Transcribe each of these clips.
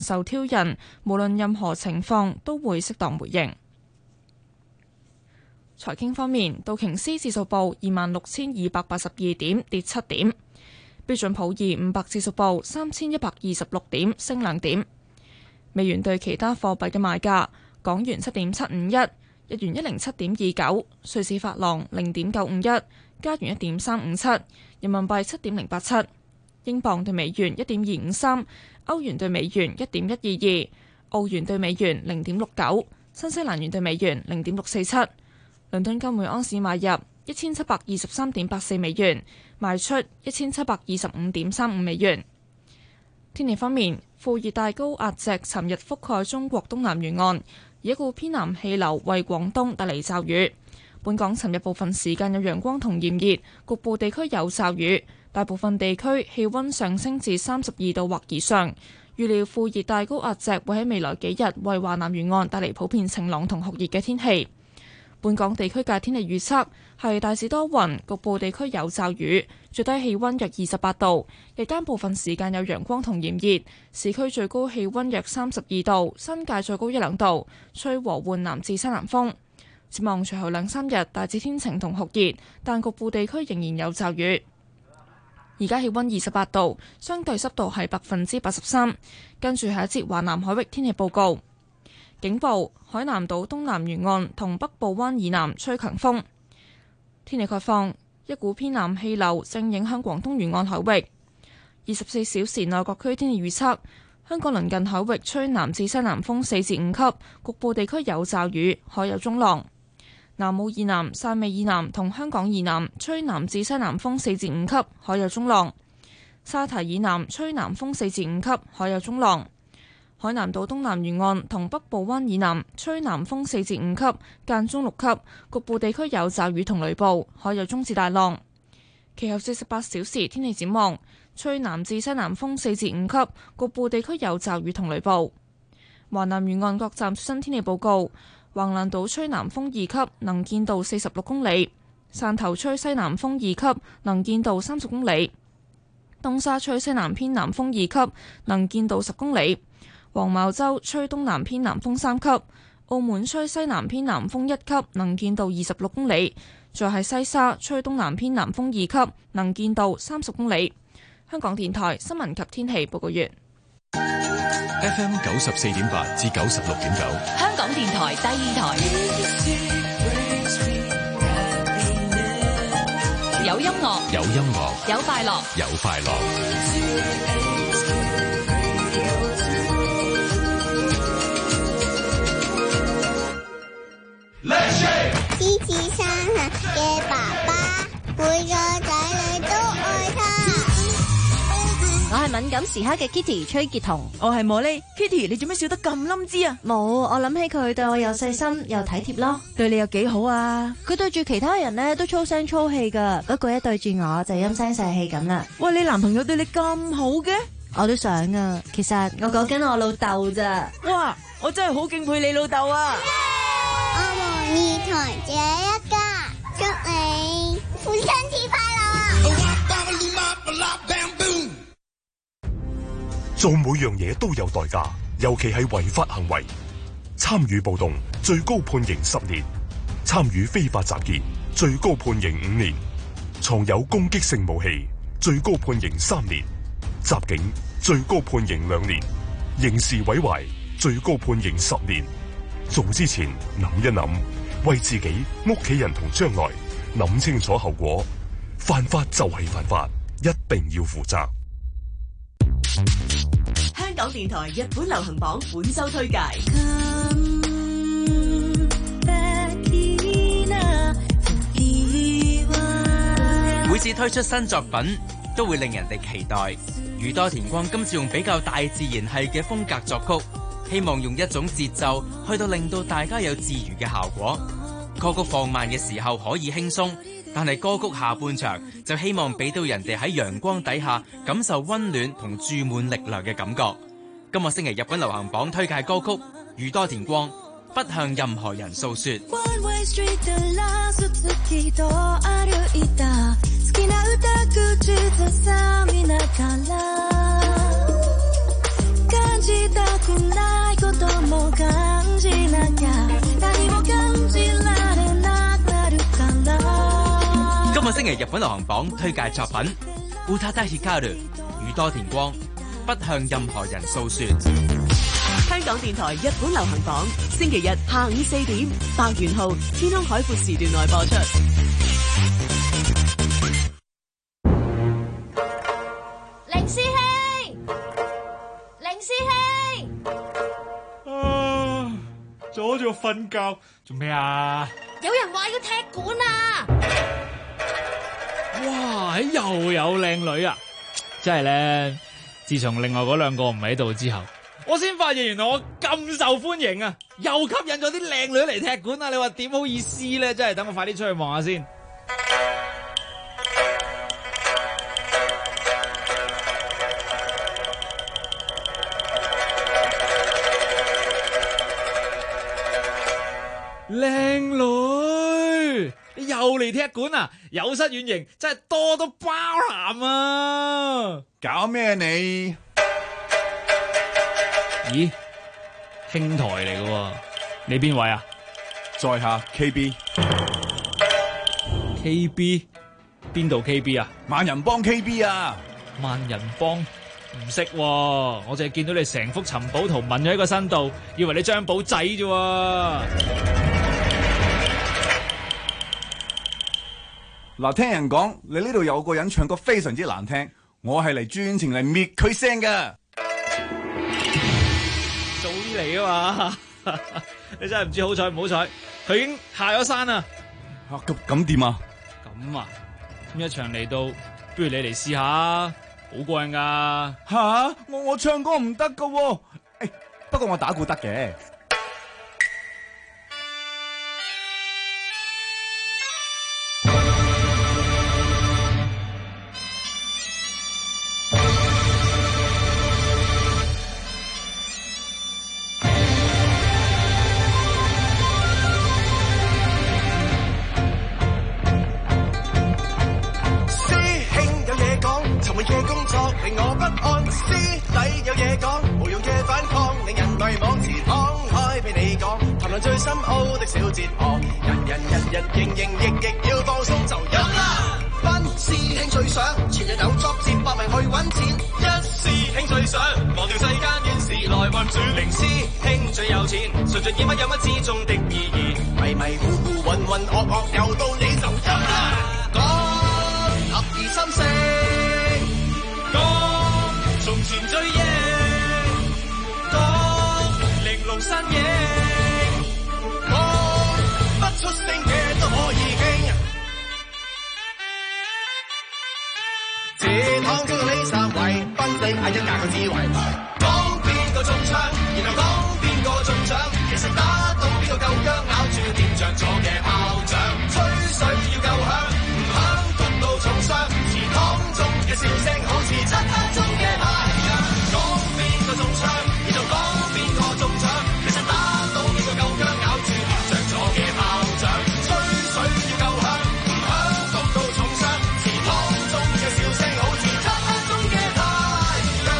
受挑釁，無論任何情況都會適當回應。財經方面，道瓊斯指數報26,282點，跌7點；標準普爾500指數報3,126點，升2點。美元對其他貨幣嘅賣價：港元7.751，日元107.29，瑞士法郎0.951，加元1.357，人民幣7.087，英鎊對美元1.253，歐元對美元1.122，澳元對美元0.69，新西蘭元對美元0.647。倫敦金每盎司買入1723.84美元，賣出1725.35美元。天氣方面，副熱帶高壓脊尋日覆蓋中國東南沿岸，而一股偏南氣流為廣東帶嚟驟雨。本港尋日部分時間有陽光同炎熱，局部地區有驟雨，大部分地區氣溫上升至32度或以上。預料副熱帶高壓脊會喺未來幾日為華南沿岸帶嚟普遍晴朗同酷熱嘅天氣。本港地區嘅天氣預測係大致多雲，局部地區有驟雨，最低氣溫約28度，日間部分時間有陽光同炎熱，市區最高氣溫約32度，新界最高1-2度，吹和緩南至西南風。展望隨後2-3日大致天晴同酷熱，但局部地區仍然有驟雨。而家氣溫28度，相對濕度係83%。跟住係一節華南海域天氣報告。警報：海南島東南沿岸同北部灣以南吹強風。天氣概況：一股偏南氣流正影響廣東沿岸海域。24小時內各區天氣預測：香港鄰近海域吹南至西南風4至5級，局部地區有驟雨，海有中浪。南澳以南、汕尾以南同香港以南吹南至西南風4至5級，海有中浪。沙堤以南吹南風4至5級，海有中浪。海南島東南沿岸同北部灣以南吹南風4至5級，間中6級，局部地區有驟雨同雷暴，海有中至大浪。其後48小時天氣展望：吹南至西南風4至5級，局部地區有驟雨同雷暴。華南沿岸各站最新天氣報告：橫瀾島吹南風2級，能見度46公里；汕頭吹西南風2級，能見度30公里；東沙吹西南偏南風2級，能見度10公里；黃茅洲吹東南偏南風3級；澳門吹西南偏南風1級，能見度26公里；再係西沙吹東南偏南風2級，能見度30公里。香港電台新聞及天氣報告完。 FM 94.8至96.9， 香港電台第二台，有音樂， 有音樂， 有快樂， 有快樂。 獅子山下嘅爸爸，每個仔女都愛他。 我係敏感時刻嘅 Kitty 崔潔彤， 我係茉莉 Kitty， 你做咩笑得咁冧枝啊？ 冇，我諗起佢對我又細心又體貼咯。 對你有幾好啊？ 佢對住其他人呢都粗聲粗氣噶，不過一對住我就陰聲細氣咁啦。 喂，你男朋友對你咁好嘅？ 我都想啊，其實我講緊我老豆咋。 哇，我真係好敬佩你老豆啊！ 我們二台這一家，祝你父親節快樂！ 做每樣嘢都有代價，尤其係違法行為。參與暴動最高判刑10年，參與非法集結最高判刑5年，藏有攻擊性武器最高判刑3年，襲警最高判刑2年，刑事毀壞最高判刑10年。做之前諗一諗，為自己、屋企人同將來諗清楚後果。犯法就係犯法，一定要負責。 香港電台日本流行榜本周推介。 每次推出新作品都會令人哋期待。宇多田光今次用比較大自然系嘅風格作曲，希望用一種節奏去到令到大家有治癒嘅效果。歌曲放慢嘅時候可以輕鬆，但係歌曲下半場就希望俾到人哋喺陽光底下感受溫暖同注滿力量嘅感覺。今個星期日本流行榜推介歌曲宇多田光不向任何人訴說。 今個星期日本流行榜推介作品《Utada Hikaru》宇多田光，不向任何人訴說。 香港電台日本流行榜，星期日下午4點，白元浩、天空海闊時段內播出。 凌師兄，凌師兄， 阻住我瞓覺，做咩啊？ 有人話要踢館啊！ 哇，又有靚女啊！真係咧，自從另外嗰兩個唔喺度之後，我先發現原來我咁受歡迎啊！又吸引咗啲靚女嚟踢館啊！你話點好意思咧？真係等我快啲出去望下先。靚女，你又嚟踢館啊？有失遠迎，真係多多包涵啊！ 搞咩你？ 咦，兄台嚟嘅喎，你邊位啊？ 在下 KB 邊度 KB 啊？ 萬人幫 KB 啊！ 萬人幫唔識喎，我淨係見到你成幅尋寶圖紋咗喺個身度，以為你張寶仔啫喎。 嗱，聽人講你呢度有個人唱歌非常之難聽，我係嚟專程嚟滅佢聲㗎。 早啲嚟啊嘛！你真係唔知好彩唔好彩，佢已經下咗山啦。 咁點啊？ 咁啊，咁一場嚟到，不如你嚟試下，好過癮噶。 吓，我唱歌唔得噶喎。不過我打鼓得嘅。 令我不安，師弟有嘢講，無用嘅反抗，令人迷惘時敞開俾你講，談論最深奧的小哲學，人營役要放鬆就有啦。班師兄最想，全日有作接百名去揾錢，一師兄最想，忘掉世間遠事來運轉，零師兄最有錢，純盡演乜有乜之中的意義，迷迷糊糊渾渾噩噩，有道理就有啦。講合二心聲。從前最贏，講玲瓏身影，講不出聲嘅都可以傾。這趟中到呢三位，賓禮嗌一架個智慧，講邊個中槍，然後講邊個中獎，其實打到邊個夠薑，咬住掂着咗嘅炮仗，吹水要夠響，唔響焗到重傷，祠堂中嘅笑聲好似漆黑中嘅太陽，講邊個中槍，然後講邊個中獎，其實打到邊個夠薑，咬住掂着咗嘅炮仗，吹水要夠響，唔響焗到重傷，祠堂中嘅笑聲好似漆黑中嘅太陽。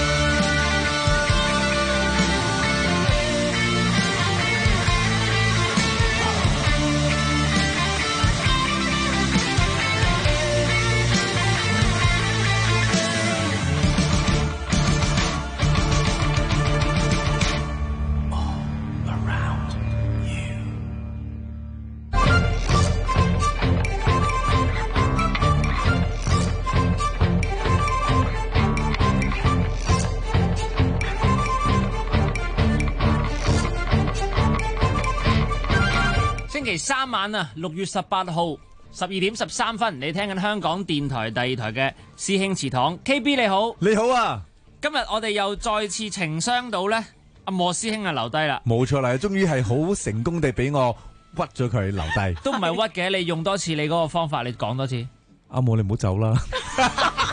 星期三晚啊，6月18號12點13分，你聽緊香港電台第二台嘅師兄祠堂 KB 你好， 你好啊！ 今日我哋又再次情商到咧，阿莫師兄啊留低啦， 冇錯啦，終於係好成功地俾我屈咗佢留低， 都唔係屈嘅，你用多次你嗰個方法，你講多次。 阿莫你唔好走啦，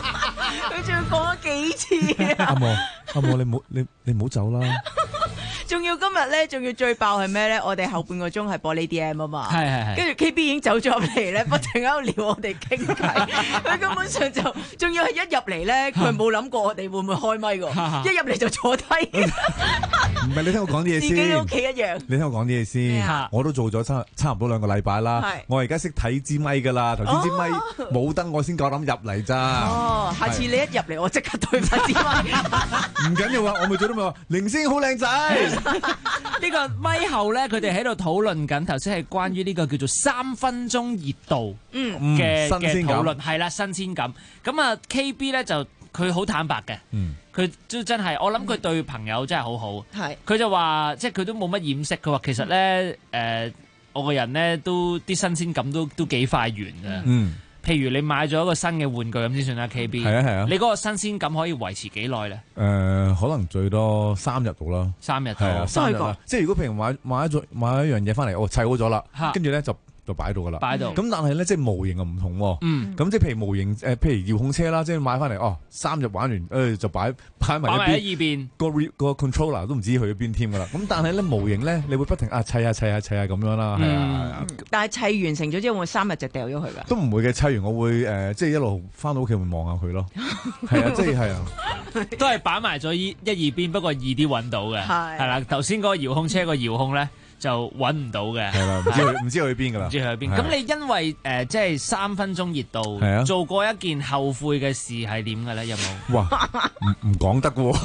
佢仲要講咗幾次啊！ 阿莫你唔好走啦。 仲要今日咧，仲要最爆係咩咧？我哋後半個鐘係播呢啲 M 啊嘛， 係跟住 KB 已經走咗入嚟咧，不停喺度撩我哋傾偈。佢根本上就仲要係一入嚟咧，佢冇諗過我哋會唔會開咪㗎，一入嚟就坐低。 唔係你聽我講啲嘢先， 自己屋企一樣。 你聽我講啲嘢先，我都做咗差唔多2個禮拜啦。我而家識睇支咪㗎啦，頭先支咪冇燈，我先夠膽入嚟咋。 哦，下次你一入嚟，我即刻對翻支咪。 唔緊要啊，我咪做到咪話凌星好靚仔。 呢個咪後咧，佢哋喺度討論緊，頭先係關於呢個叫做3分鐘熱度嘅討論，係啦，新鮮感。咁啊 KB 咧就佢好坦白嘅，佢都真係，我諗佢對朋友真係好好。佢就話，即係佢都冇乜掩飾，佢話其實咧我個人咧都啲新鮮感都幾快完嘅。譬如你買咗一個新嘅玩具咁先算啦 KB。係啊，你嗰個新鮮感可以維持幾耐咧？ 可能最多3日到啦。 3日係啊，3日啦。即係如果譬如買一樣嘢翻嚟，砌好咗啦，跟住咧就擺到㗎啦。擺到。咁但係咧，即係模型又唔同喎。咁即係譬如模型譬如遙控車啦，即係買翻嚟3日玩完，就擺埋一邊。個 controller 都唔知去咗邊添㗎啦。咁但係咧模型咧，你會不停砌下咁樣啦。係啊。 但係砌完成咗之後，會3日就掉咗佢㗎？都唔會嘅，砌完我會即係一路翻到屋企會望下佢咯。係啊，即係啊。 都係擺埋咗一二邊，不過易啲揾到嘅。係啦，頭先嗰個遙控車個遙控咧。就揾唔到嘅， 係啦，唔知去邊噶啦， 唔知去邊。咁你因為即係3分鐘熱度，做過一件後悔嘅事係點嘅咧？有冇？哇， 唔講得喎！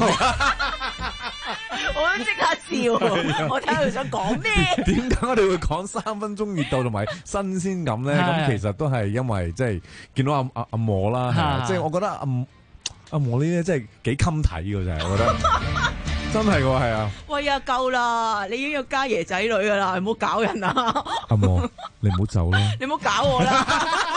我都即刻笑，我睇佢想講咩？ 點解我哋會講3分鐘熱度同埋新鮮感咧？咁其實都係因為即係見到阿莫啦，即係我覺得阿莫呢啲真係幾襟睇嘅，就係我覺得。真係喎，係啊！ 喂呀，夠啦！你已經有家爺仔女噶啦，唔好搞人啊！ 阿莫，你唔好走啦！ 你唔好搞我啦！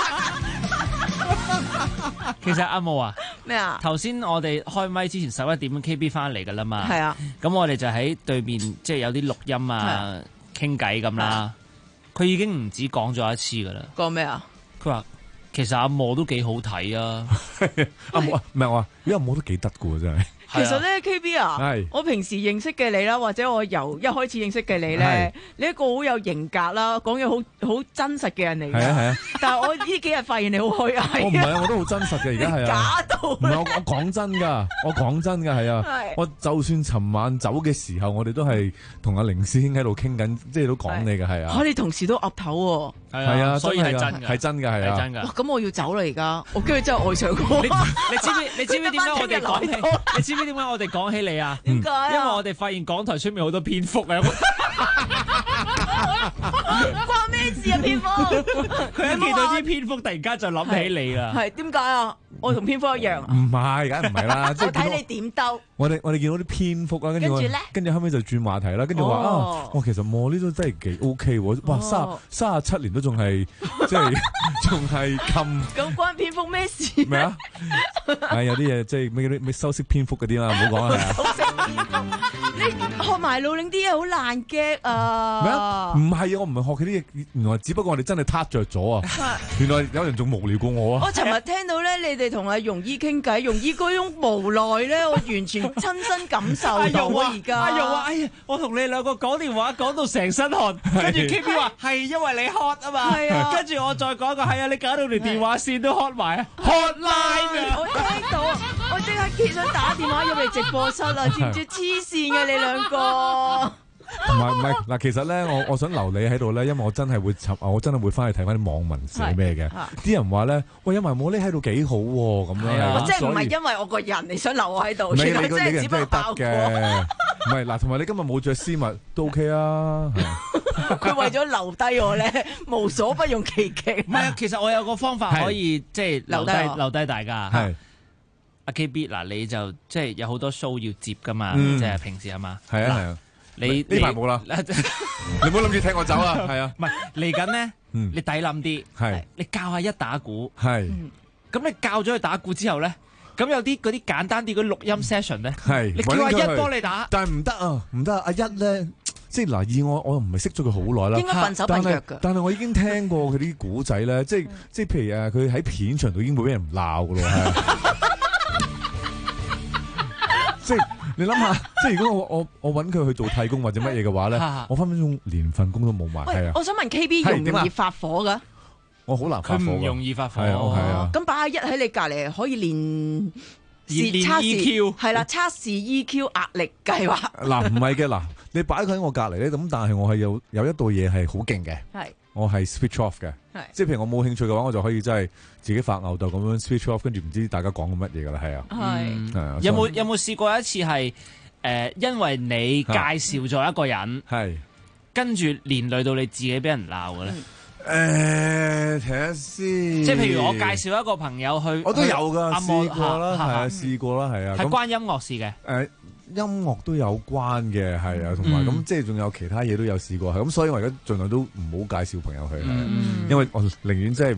其實阿莫啊， 咩啊？ 頭先我哋開咪之前11點 KB 翻嚟噶啦嘛， 係啊。 咁我哋就喺對面，即係有啲錄音啊，傾偈咁啦。佢已經唔止講咗一次噶啦。 講咩啊？ 佢話其實阿莫都幾好睇啊！ 阿莫唔係我話，因為阿莫都幾得噶真係。 其實咧 KB 啊，我平時認識嘅你啦，或者我由一開始認識嘅你咧，你一個好有型格啦，講嘢好真實嘅人嚟嘅。係啊。但係我呢幾日發現你好虛偽。我唔係啊， 我都好真實嘅，而家係啊。 假到。 唔係我講真㗎，我講真㗎係啊。我就算尋晚走嘅時候，我哋都係同阿凌師兄喺度傾緊，即係都講你嘅係啊。 你同事都岌頭喎。 係啊，所以係真㗎。 係真㗎係啊。 真㗎。 哇！咁我要走啦而家，我跟住真係愛上佢。 你知唔知點解我哋講起？你知唔知點解我哋講起你啊？ 點解啊？ 因為我哋發現港台出面好多蝙蝠啊！ 關咩事啊？蝙蝠？ 佢一見到啲蝙蝠，突然間就諗起你啦。 係點解啊？我同蝙蝠一樣。 唔係，梗唔係啦。 我睇你點兜。我哋見到啲蝙蝠啊，跟住後尾就轉話題啦，跟住話其實莫呢都真係幾 OK 喎！哇，37年都仲係即係仲係咁關蝙蝠咩事？ 咩啊？有啲嘢即係咩修飾蝙蝠嗰啲啦，唔好講啦。 修飾蝙蝠，你學埋老領啲嘢好爛 get 啊！ 咩啊？唔係啊，我唔係學佢啲嘢，原來只不過我哋真係撻着咗啊！原來有人仲無聊過我啊！ 我尋日聽到咧，你哋同阿容姨傾偈，容姨嗰種無奈咧，我完全親身感受到啊！而家阿容話：哎呀，我同你兩個講電話講到成身汗，跟住 KB 話係因為你 hot 啊嘛，跟住我再講個係啊，你搞到條電話線都 hot 埋啊 ，hotline 啊！ 我聽到，我即刻幾想打電話入嚟直播室啊！知唔知黐線嘅你兩個？ 唔係嗱，其實咧，我想留你喺度咧，因為我真係會翻去睇翻啲網民寫咩嘅。啲人話咧，喂，因為莫呢喺度幾好喎，咁樣。 即係唔係因為我個人你想留我喺度？原來真係只不過爆嘅。 唔係嗱，同埋你今日冇着絲襪都 OK 啊。 佢為咗留低我咧，無所不用其極。 唔係啊，其實我有個方法可以即係留低大家。係阿 KB 嗱，你就即係有好多 show 要接噶嘛，即係平時係嘛？係啊係啊。 你呢排冇啦，你唔好諗住踢我走啊！係啊， 唔係嚟緊咧，你抵諗啲，係你教下一打鼓，係咁你教咗佢打鼓之後咧，咁有啲嗰啲簡單啲嗰錄音 session 咧，係你叫阿一幫你打， 但係唔得啊，唔得啊！阿一咧，即係嗱，以我又唔係識咗佢好耐啦， 應該笨手笨腳㗎。 但係我已經聽過佢啲古仔咧，即係譬如佢喺片場度已經會俾人鬧㗎咯，係即係。 你諗下，即係如果我揾佢去做替工或者乜嘢嘅話咧，我分分鐘連份工都冇埋。係啊， 我想問 KB 容唔容易發火㗎？ 我好難發火。 佢唔容易發火。 係啊。 咁擺一喺你隔離可以練 EQ 係啦，測試 EQ 壓力計劃。 嗱唔係嘅嗱，你擺佢喺我隔離咧，咁但係我係有一道嘢係好勁嘅。 係。 我係 switch off 嘅，即係譬如我冇興趣嘅話，我就可以真係自己發吽哣咁樣 switch off，跟住唔知大家講緊乜嘢噶啦，係啊。係。 有冇試過一次係因為你介紹咗一個人， 係跟住連累到你自己俾人鬧嘅咧？ 睇下先。 即係譬如我介紹一個朋友去， 我都有㗎，試過啦，係啊，試過啦，係啊。 係關音樂事嘅。 音樂都有關嘅，係啊，同埋咁即係仲有其他嘢都有試過，係咁，所以我而家盡量都唔好介紹朋友去，因為我寧願即係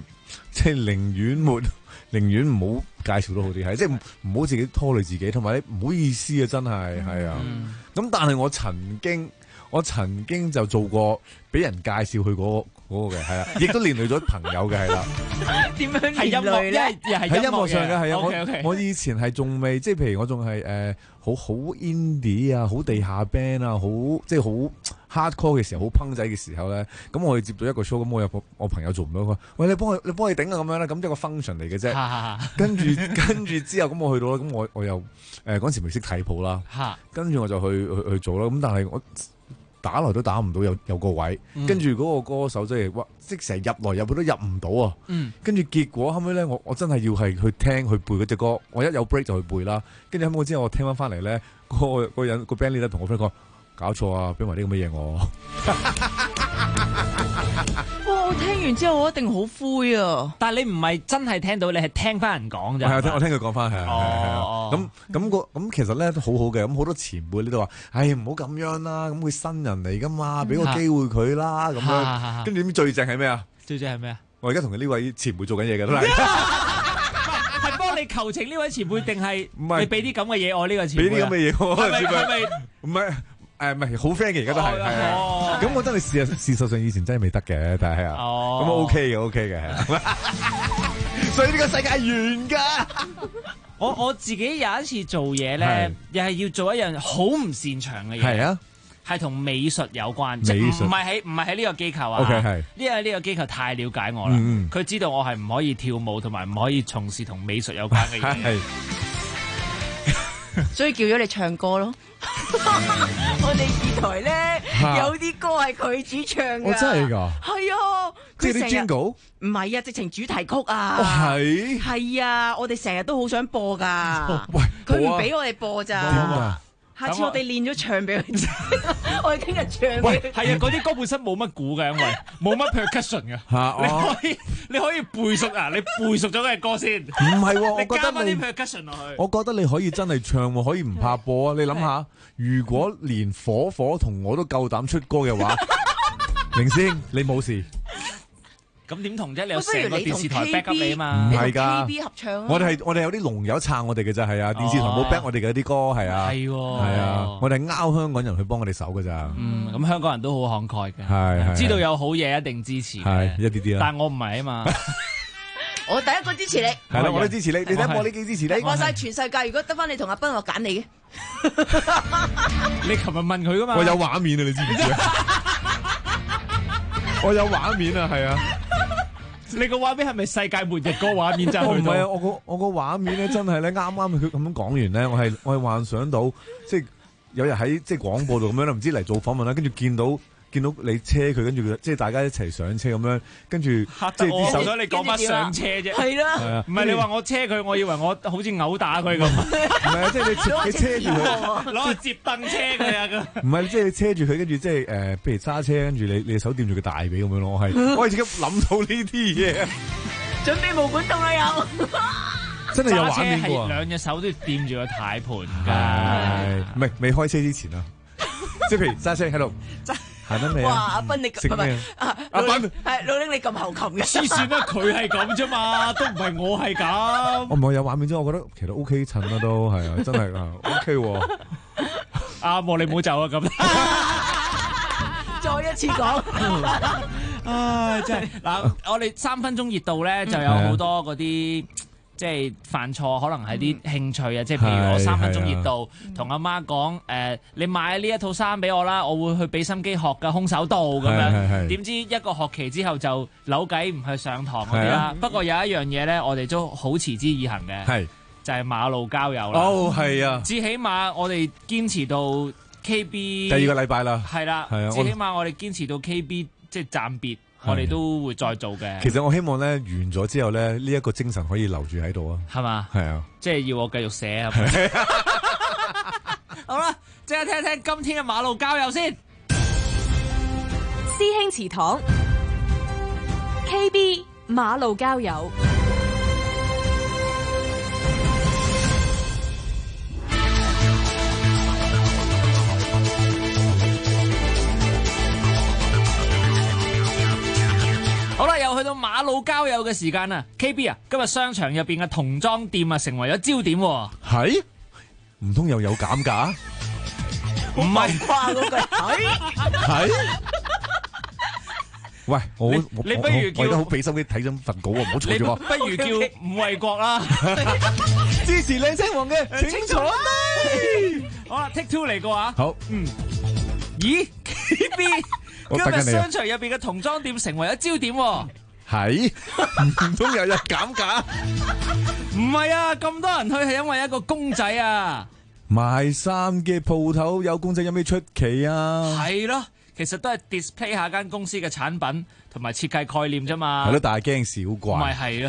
寧願唔好介紹都好啲，係即係唔好自己拖累自己，同埋你唔好意思啊，真係係啊。咁但係我曾經就做過俾人介紹去嗰個嘅，係啊，亦都連累咗朋友嘅，係啦。 點樣連累咧？ 喺音樂上嘅係啊，我以前係仲未，即係譬如我仲係好 indie 啊，好地下 band 啊，好即係好 hardcore 嘅時候，好烹仔嘅時候咧，咁我去接到一個 show，咁我有我朋友做唔到，佢話喂，你幫佢頂啊咁樣啦，咁即係個 function 嚟嘅啫。跟住之後咁我去到啦，咁我又嗰時未識睇譜啦，跟住我就去做啦，咁但係我打來都打唔到有個位，跟住嗰個歌手即係成日入來入去都入唔到啊！跟住結果後尾咧，我真係要係去聽去背嗰隻歌，我一有 break 就去背啦。跟住後尾之後我聽翻嚟咧，個人個 band leader 同我 friend 講：搞錯啊，俾埋啲咁嘅嘢我。 哇！我聽完之後我一定好灰啊！ 但係你唔係真係聽到，你係聽翻人講咋？ 係啊，我聽佢講翻係啊。咁其實咧都好好嘅，咁好多前輩呢都話：唉，唔好咁樣啦，咁佢新人嚟噶嘛，俾個機會佢啦，咁樣。跟住點最正係咩啊？ 最正係咩啊？ 我而家同佢呢位前輩做緊嘢嘅都係。 係幫你求情呢位前輩，定係你俾啲咁嘅嘢我呢個前輩？ 俾啲咁嘅嘢我， 係咪？ 唔係。唔係好 friend 嘅，而家都係。咁我真係事實上以前真係未得嘅，但係啊，咁 OK 嘅。所以呢個世界係圓㗎。 我自己有一次做嘢咧，又係要做一樣好唔擅長嘅嘢。係啊，係同美術有關，即係唔係喺呢個機構啊。OK 係。因為呢個機構太了解我啦，佢知道我係唔可以跳舞，同埋唔可以從事同美術有關嘅嘢。 所以叫咗你唱歌咯。我哋電台咧有啲歌係佢主唱㗎。 我真係㗎。 係啊， 即係啲 jingle？ 唔係啊，直情主題曲啊。 係。 係啊，我哋成日都好想播㗎。喂，佢唔俾我哋播咋？點啊？下次我哋練咗唱俾佢聽，我哋聽日唱俾佢。 係啊，嗰啲歌本身冇乜鼓嘅，因為冇乜 percussion 嘅。你可以背熟啊！你背熟咗嗰隻歌先。唔係喎，我覺得你 percussion 落去。 我覺得你可以真係唱喎，可以唔怕播啊！你諗下，如果連火同我都夠膽出歌嘅話，明星你冇事。 咁點同啫？你有成個電視台 back up 你啊嘛？ 唔係㗎 ，KB 合唱。 我哋有啲龍友撐我哋嘅咋，係啊！電視台冇 back 我哋嘅啲歌，係啊。係啊，我哋拗香港人去幫我哋手㗎咋。 咁香港人都好慷慨嘅。係。知道有好嘢一定支持。 係一啲啲啦。 但係我唔係啊嘛。 我第一個支持你。 係啦，我都支持你。你睇我呢幾支持你。 話晒全世界，如果得翻你同阿斌，我揀你嘅。 你琴日問佢㗎嘛？ 我有畫面啊！你知唔知啊？我有畫面啊，係啊！ 你個畫面係咪世界末日個畫面？真係唔係啊！我個畫面咧，真係咧，啱啱佢咁樣講完咧，我係幻想到，即係有日喺即係廣播度咁樣啦，唔知嚟做訪問啦，跟住見到你車佢，跟住即係大家一齊上車咁樣，跟住即係啲手。 想你講翻上車啫， 係啦， 唔係你話我車佢，我以為我好似毆打佢咁。 唔係啊，即係你車住佢， 攞個接凳車佢啊咁。 唔係，即係你車住佢，跟住即係譬如揸車，跟住你手掂住佢大髀咁樣咯。我係自己諗到呢啲嘢。 準備毛管戙啦又。 真係有畫面喎。 兩隻手都要掂住個軚盤㗎。 唔係未開車之前啊，即係譬如揸車喺度。係得未？ 哇！阿斌你食咩？ 阿斌係老丁你咁後擒嘅。 黐線啦，佢係咁啫嘛，都唔係我係咁。 我唔係有畫面啫，我覺得其實 OK 襯啦都係啊，真係啊 OK 喎。 啱喎，你唔好走啊咁。 再一次講。 唉，真係嗱，我哋3分鐘熱度咧就有好多嗰啲。即即係犯錯，可能係啲興趣啊，即係譬如我3分鐘熱度，同阿媽講你買呢一套衫俾我啦，我會去俾心機學嘅空手道咁樣。點知一個學期之後就扭計唔去上堂嗰啲啦。不過有一樣嘢咧，我哋都好持之以恆嘅，就係馬路交友啦。哦，係啊！至起碼我哋堅持到 KB 第2個禮拜啦。 係啦，至起碼我哋堅持到 KB 即係暫別。我哋都會再做嘅。 其實我希望咧完咗之後咧，呢一個精神可以留住喺度啊。係嘛？ 係啊， 即係要我繼續寫係咪？好啦，即刻聽一聽今天嘅馬路交友先。 師兄祠堂 KB 馬路交友。 好啦，又去到馬路交友嘅時間啦 ！KB 啊，今日商場入邊嘅童裝店啊，成為咗焦點。 係？唔通又有減價？ 唔係啩？嗰句係？喂， 你不如叫我而家好俾心機睇咗份稿啊，唔好嘈住我。 不如叫伍衛國啦， 支持靚聲王嘅，請坐低。 好啦 ，Take 2嚟過啊。 好， 咦 ，KB？今日商場入邊嘅童裝店成為咗焦點。 係？唔通又有減價？ 唔係啊，咁多人去係因為一個公仔啊。 賣衫嘅鋪頭有公仔有咩出奇啊？ 係咯，其實都係 display 下間公司嘅產品同埋設計概念啫嘛。 係咯，大驚小怪。 咪係咯。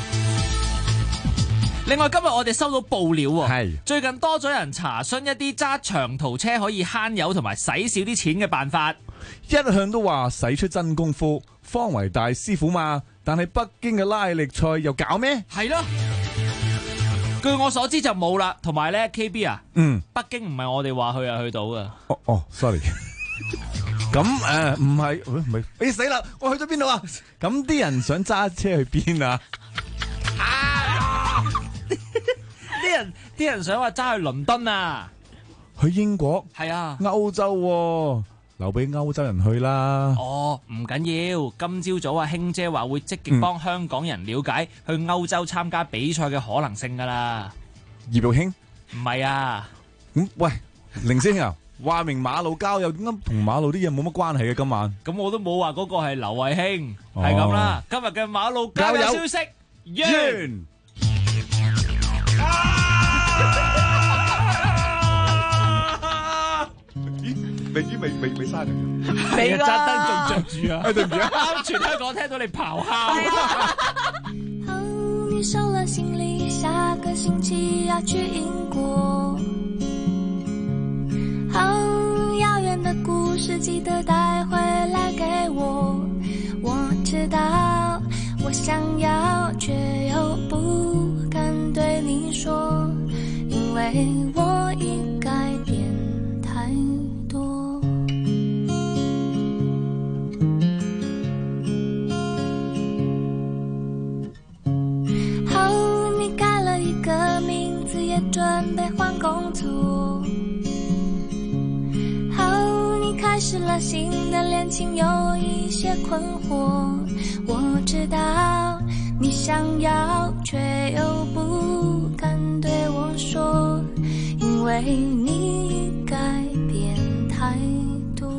另外今日我哋收到報料喎，最近多咗人查詢一啲揸長途車可以慳油同埋使少啲錢嘅辦法。 一向都話使出真功夫，方為大師傅嘛。但係北京嘅拉力賽又搞咩？ 係咯，據我所知就冇啦。同埋咧 ，KB 啊，北京唔係我哋話去啊去到噶。 哦，sorry。咁唔係，死啦！我去咗邊度啊？咁啲人想揸車去邊啊？ 啲人想話揸去倫敦啊， 去英國？ 係啊， 歐洲喎。留俾歐洲人去啦。 哦，唔緊要。今朝早啊，卿姐話會積極幫香港人了解去歐洲參加比賽嘅可能性噶啦。 葉玉卿？ 唔係啊。 喂，凌師兄啊，話明馬路交友，點解同馬路啲嘢冇乜關係嘅今晚？ 咁我都冇話嗰個係劉慧卿，係咁啦。今日嘅馬路交友消息完。 未生日， 係啊，揸燈仲着住啊！ 對唔住啊， 全香港聽到你咆哮。 你收了行李，下個星期要去英國。遙遠的故事記得帶回來給我。我知道我想要，卻又不敢對你說，因為我已改變太多。你改了一個名字，也準備換工作。你開始了新的戀情，有一些困惑。我知道你想要，卻又不敢對我說，因為你改變太多。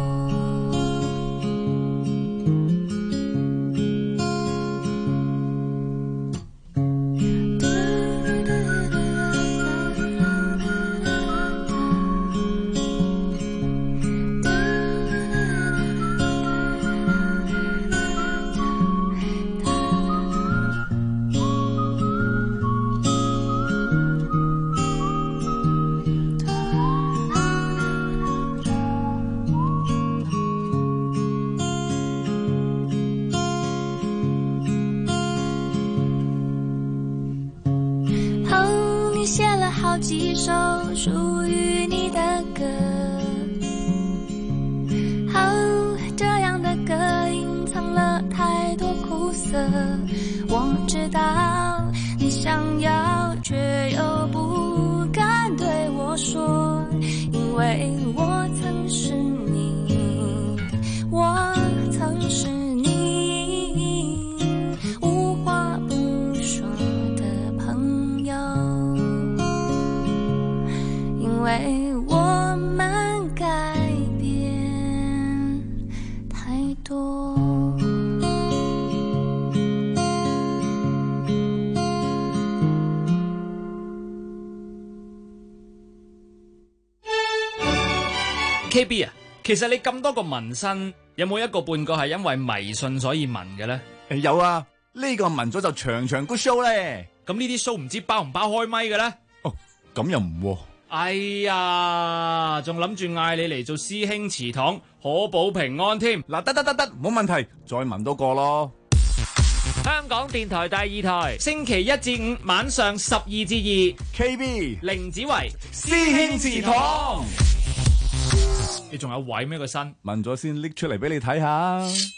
好幾首屬於你的歌，這樣的歌隱藏了太多苦澀。我知道你想要，卻又不敢對我說，因為我曾是你，我曾是你，無話不說的 KB 啊，其實你咁多個紋身，有冇一個半個係因為迷信所以紋嘅咧？ 有啊，呢個紋咗就長長 good show 咧。 咁呢啲 show 唔知包唔包開咪嘅咧？ 哦，咁又唔喎。 哎呀，仲諗住嗌你嚟做師兄祠堂，可保平安添。 嗱，得，冇問題，再紋多個咯。 香港電台第二台，星期一至五晚上12至2 ，KB 凌子維師兄祠堂。 你仲有位咩個身？ 紋咗先拎出嚟俾你睇下。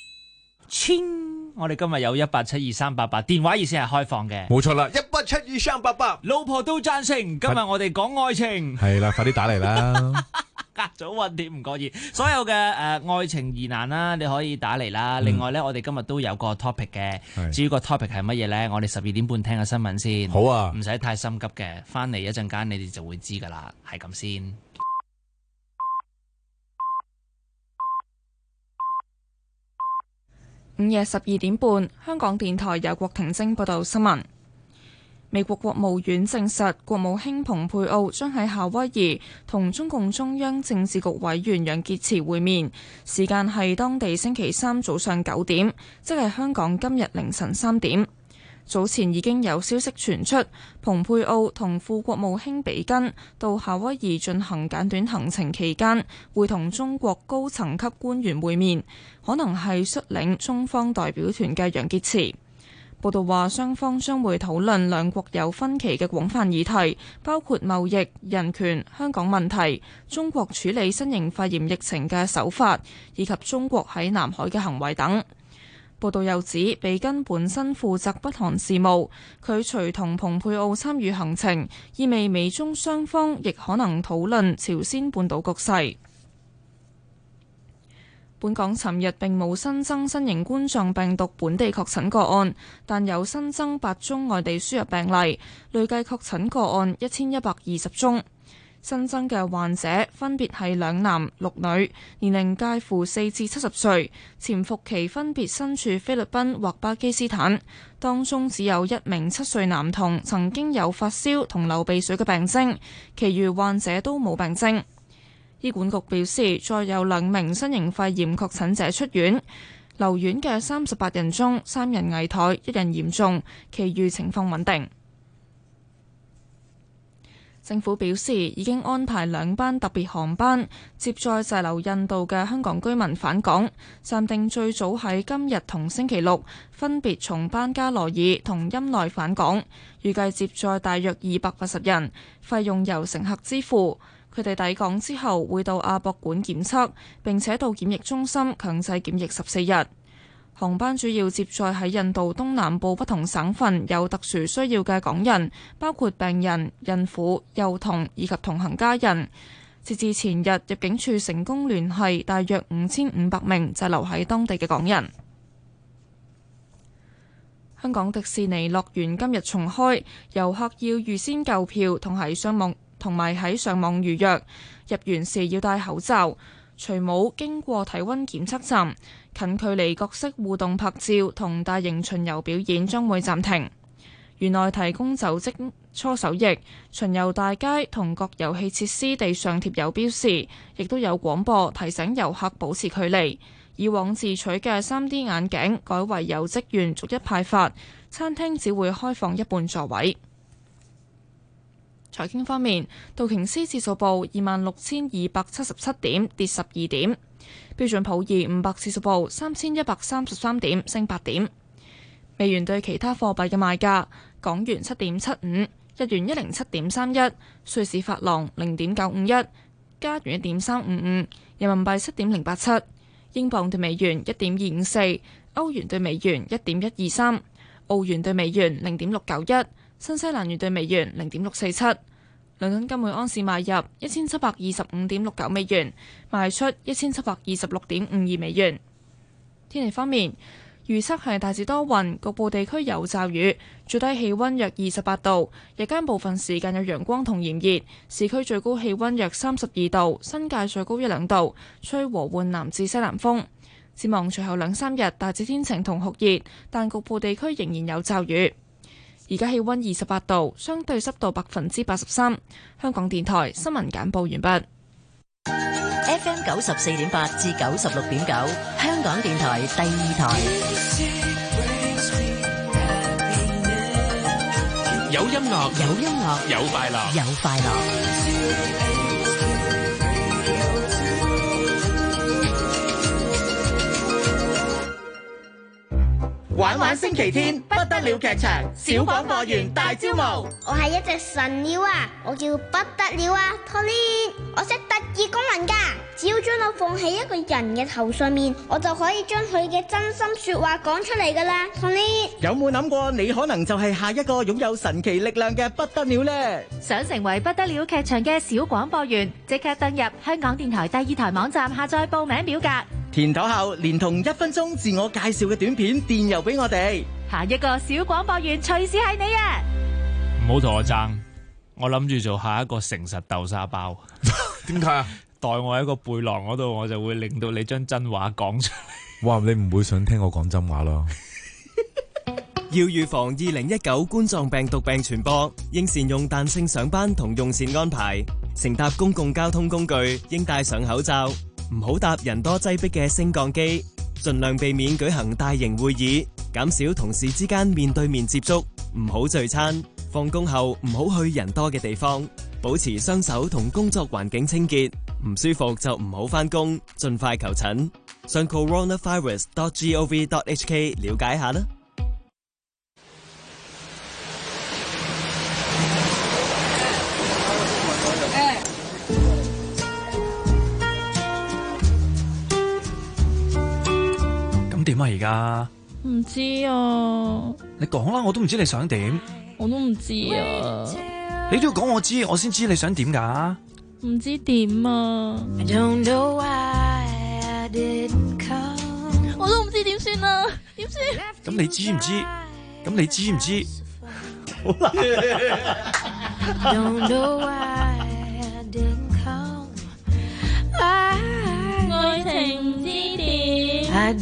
我哋今日有1872388電話熱線係開放嘅， 冇錯啦 ，1872388， 老婆都贊成。今日我哋講愛情， 係啦，快啲打嚟啦！ 隔早混點唔覺意，所有嘅愛情疑難啦，你可以打嚟啦。另外咧，我哋今日都有個 topic 嘅，至於個 topic 係乜嘢咧？我哋12點半聽個新聞先。 好啊， 唔使太心急嘅，翻嚟一陣間你哋就會知噶啦，係咁先。 午夜12點半，香港電台由郭婷晶報道新聞。美國國務院證實，國務卿蓬佩奧將喺夏威夷同中共中央政治局委員楊潔篪會面，時間係當地星期三早上9點，即係香港今日凌晨3點。早前已經有消息傳出，蓬佩奧同副國務卿比根到夏威夷進行簡短行程期間，會同中國高層級官員會面，可能係率領中方代表團嘅楊潔篪。報道話，雙方將會討論兩國有分歧嘅廣泛議題，包括貿易、人權、香港問題、中國處理新型肺炎疫情嘅手法，以及中國喺南海嘅行為等。報道又指，比根本身負責北韓事務，佢隨同蓬佩奧參與行程，意味美中雙方亦可能討論朝鮮半島局勢。本港尋日並冇新增新型冠狀病毒本地確診個案，但有新增8宗外地輸入病例，累計確診個案1120宗。新增嘅患者分別係2男6女，年齡介乎4至70歲，潛伏期分別身處菲律賓或巴基斯坦。當中只有1名7歲男童曾經有發燒同流鼻水嘅病徵，其餘患者都冇病徵。醫管局表示，再有2名新型肺炎確診者出院，留院嘅38人中3人危殆，1人嚴重，其餘情況穩定。政府表示，已經安排2班特別航班接載滯留印度嘅香港居民返港，暫定最早喺今日同星期六分別從班加羅爾同欽內返港，預計接載大約280人，費用由乘客支付。佢哋抵港之後會到亞博館檢測，並且到檢疫中心強制檢疫14日。航班主要接載喺印度東南部不同省份有特殊需要嘅港人，包括病人、孕婦、幼童以及同行家人。截至前日，入境處成功聯繫大約5500名滯留喺當地嘅港人。香港迪士尼樂園今日重開，遊客要預先購票同埋喺上網預約，入園時要戴口罩、除帽，經過體溫檢測站，近距離角色互動拍照同大型巡遊表演將會暫停。園內提供酒精搓手液，巡遊大街同各遊戲設施地上貼有標示，亦都有廣播提醒遊客保持距離。以往自取嘅 3D 眼鏡改為由職員逐一派發，餐廳只會開放一半座位。財經方面，道瓊斯指數報26,277點，跌12點；標準普爾500指數報3,133點，升8點。美元對其他貨幣嘅賣價：港元7.75，日元107.31，瑞士法郎0.951，加元1.355，人民幣7.087，英鎊對美元1.254，歐元對美元1.123，澳元對美元0.691。新西蘭元對美元0.647，倫敦金每安士買入1725.69美元，賣出1726.52美元。天氣方面，預測係大致多雲，局部地區有驟雨，最低氣溫約28度，日間部分時間有陽光同炎熱，市區最高氣溫約32度，新界最高1-2度，吹和緩南至西南風。展望隨後2-3日大致天晴同酷熱，但局部地區仍然有驟雨。而家氣溫28度，相對濕度83%。香港電台新聞簡報完畢。 FM 94.8至96.9，香港電台第二台。 有音樂， 有音樂， 有快樂， 有快樂。 玩玩星期天不得了劇場小廣播員大招募。 我係一隻神鳥啊，我叫不得了啊 Tony， 我識特異功能噶，只要將我放喺一個人嘅頭上面，我就可以將佢嘅真心說話講出嚟噶啦 Tony。 有冇諗過你可能就係下一個擁有神奇力量嘅不得了呢？ 想成為不得了劇場嘅小廣播員，即刻登入香港電台第二台網站下載報名表格， 填妥後連同1分鐘自我介紹嘅短片電郵俾我哋。 下一個小廣播員隨時係你啊！ 唔好同我爭，我諗住做下一個誠實豆沙包。 點解啊？ 代我喺個背囊嗰度，我就會令到你將真話講出嚟。 哇！你唔會想聽我講真話咯？ 要預防2019冠狀病毒病傳播，應善用彈性上班同用膳安排。乘搭公共交通工具應戴上口罩，唔好搭人多擠迫嘅升降機，盡量避免舉行大型會議，減少同事之間面對面接觸，唔好聚餐。放工後唔好去人多嘅地方，保持雙手同工作環境清潔。唔舒服就唔好返工，盡快求診。上 coronavirus.gov.hk 了解下啦。 咁點啊？而家唔知啊， 你講啦，我都唔知你想點。 我都唔知啊， 你都要講我知，我先知你想點噶。 唔知點啊，我都唔知點算啊，點算？ 咁你知唔知？咁你知唔知？好難。 愛情唔知點，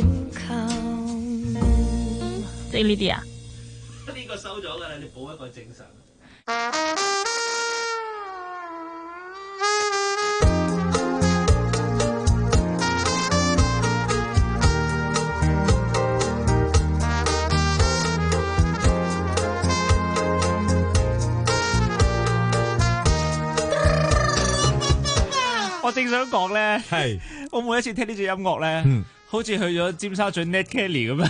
即係呢啲啊？ 呢個收咗噶啦，你補一個正常。 我正想講咧， 係我每一次聽呢隻音樂咧，好似去咗尖沙咀 Ned Kelly 咁樣。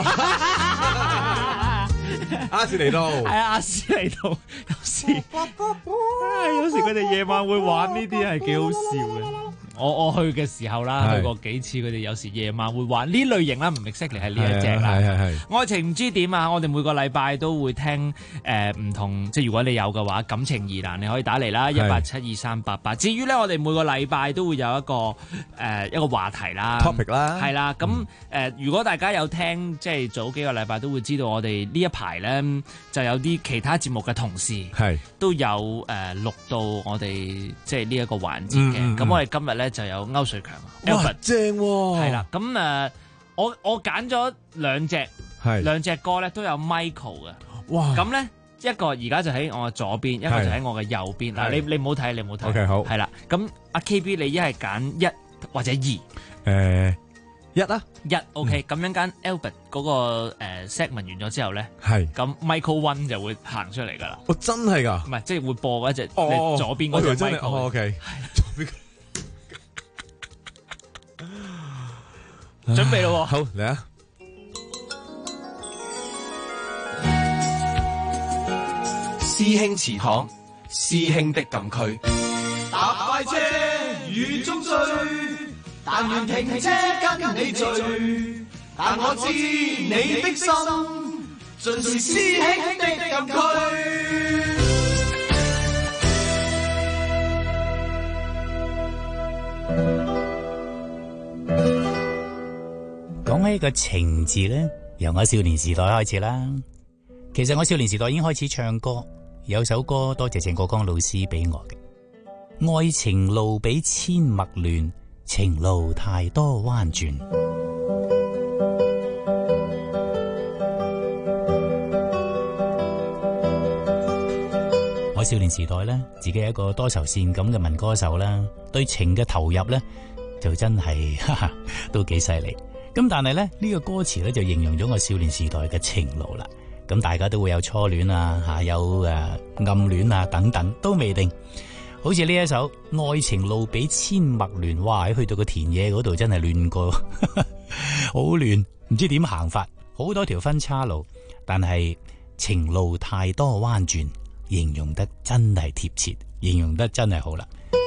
亞視嚟到， 係啊，亞視嚟到，有時佢哋夜晚會玩呢啲係幾好笑嘅。我去嘅時候啦，去過幾次，佢哋有時夜晚會玩呢類型啦，唔 exactly 係呢一隻啦。係愛情唔知點啊！我哋每個禮拜都會聽唔同，即係如果你有嘅話，感情疑難你可以打嚟啦，1872388。至於咧，我哋每個禮拜都會有一個話題啦 topic 啦， 係啦。咁如果大家有聽，即係早幾個禮拜都會知道，我哋呢一排咧就有啲其他節目嘅同事都有錄到我哋即係呢一個環節嘅。咁我哋今日咧就有歐瑞強， 哇正喎， 係啦。咁我揀咗兩隻歌咧都有 Michael 嘅。哇！咁咧一個而家就喺我嘅左邊，一個就喺我嘅右邊。嗱，你唔好睇，你唔好睇。 OK 好。 係啦，咁阿 KB 你一係揀1或者2。 1啦 ，1 OK。咁樣間 Albert 嗰個segment 完咗之後咧，咁 Michael One 就會行出嚟噶啦。 哦，真係㗎？ 唔係，即係會播一隻你左邊嗰隻 Michael。 OK。 準備咯， 好嚟啊！ 師兄祠堂，師兄的禁區。 搭快車雨中追，但願停車跟你聚。但我知你的心，盡是師兄的禁區。 講起個情字咧，由我少年時代開始啦。其實我少年時代已經開始唱歌，有首歌多謝鄭國江老師俾我嘅。愛情路比千陌亂，情路太多彎轉。 我少年時代咧，自己係一個多愁善感嘅民歌手啦，對情嘅投入咧就真係都幾犀利。咁但係咧呢個歌詞咧就形容咗我少年時代嘅情路啦。咁大家都會有初戀啊，有暗戀啊等等都未定。好似呢一首《愛情路比千陌亂》，哇！去到個田野嗰度真係亂過，好亂，唔知點行法，好多條分岔路，但係情路太多彎轉，形容得真係貼切，形容得真係好啦。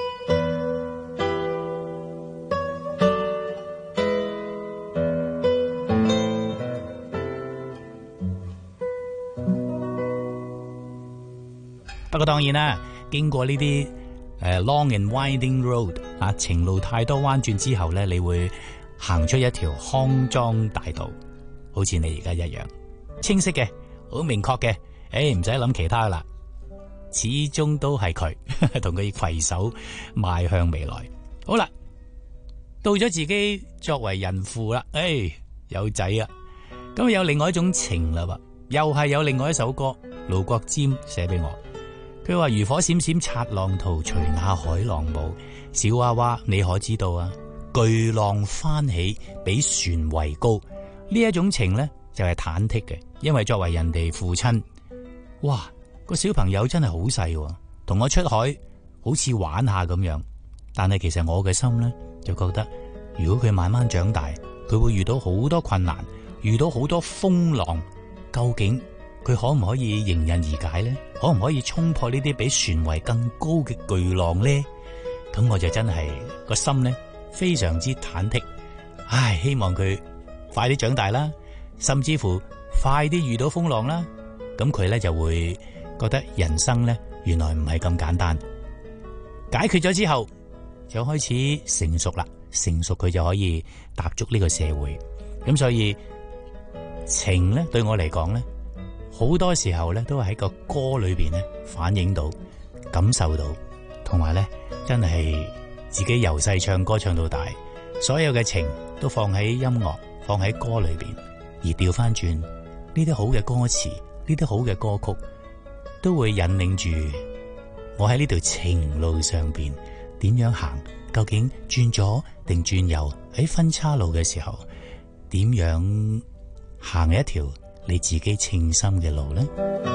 不過當然啦，經過呢啲long and winding road 啊，情路太多彎轉之後咧，你會行出一條康莊大道，好似你而家一樣，清晰嘅，好明確嘅，唔使諗其他啦，始終都係佢，同佢攜手邁向未來。好啦，到咗自己作為人父啦，有仔啊，咁有另外一種情啦噃，又係有另外一首歌，盧國沾寫俾我。佢話漁火閃閃擦浪濤，隨那海浪舞，小娃娃你可知道啊？巨浪翻起比船為高，呢一種情呢，就係忐忑嘅，因為作為人哋父親，哇，個小朋友真係好細，同我出海好似玩下咁樣，但係其實我嘅心呢，就覺得如果佢慢慢長大，佢會遇到好多困難，遇到好多風浪，究竟佢可唔可以迎刃而解呢？可唔可以衝破呢啲比船圍更高嘅巨浪呢？咁我就真係個心呢，非常之忐忑。希望佢快啲長大啦，甚至乎快啲遇到風浪啦。咁佢呢就會覺得人生呢，原來唔係咁簡單。解決咗之後就開始成熟啦，成熟佢就可以踏足呢個社會。咁所以情呢，對我嚟講呢，好多時候咧，都係喺個歌裏邊咧反映到、感受到，同埋咧真係自己由細唱歌唱到大，所有嘅情都放喺音樂、放喺歌裏邊，而調翻轉呢啲好嘅歌詞、呢啲好嘅歌曲，都會引領住我喺呢條情路上邊點樣行，究竟轉左定轉右？喺分岔路嘅時候，點樣行一條你自己稱心嘅路呢？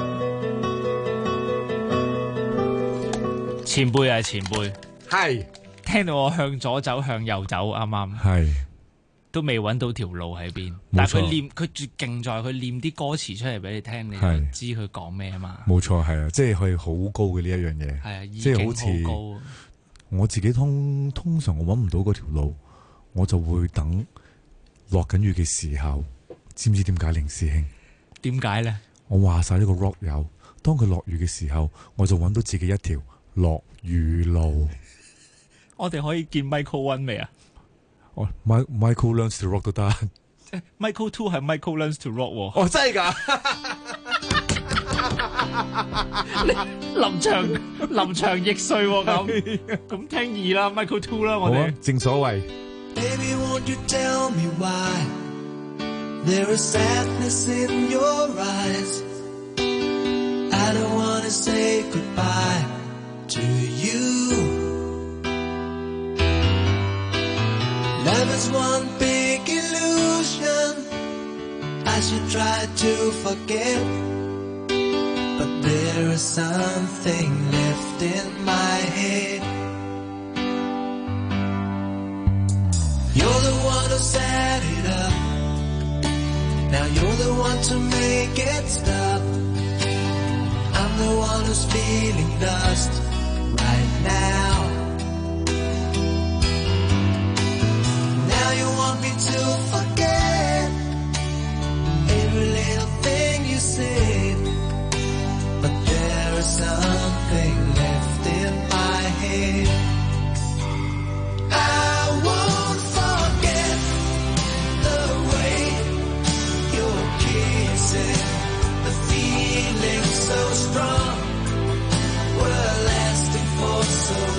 前輩係前輩， 係聽到我向左走向右走，啱啱係都未揾到條路喺邊，但係佢絕勁在佢念啲歌詞出嚟俾你聽，你就知佢講咩啊嘛。 冇錯，係啊，即係佢好高嘅呢一樣嘢， 係啊， 即係好似高。 我自己通常我揾唔到嗰條路，我就會等落緊雨嘅時候，知唔知點解，凌師兄？ 點解咧？ 我話晒呢個 rock 友，當佢落雨嘅時候，我就揾到自己一條落雨路。 我哋可以見 Michael One 未啊 ？Michael Learns to Rock 都得。 Michael Two 係 Michael Learns to Rock 喎。 哦，真係㗎！ 臨場易碎咁聽二啦 ，Michael Two 啦，我哋。 正所謂。 Baby, won't you tell me why there is sadness in your eyes? I don't wanna say goodbye to you. Love is one big illusion I should try to forget, but there is something left in my head. You're the one who set it up. Now you're the one to make it stop. I'm the one who's feeling lost right now. Now you want me to forget every little thing you said, but there is something left in my head. I won't forget the way you're kissing, the feeling so strong, we're lasting for so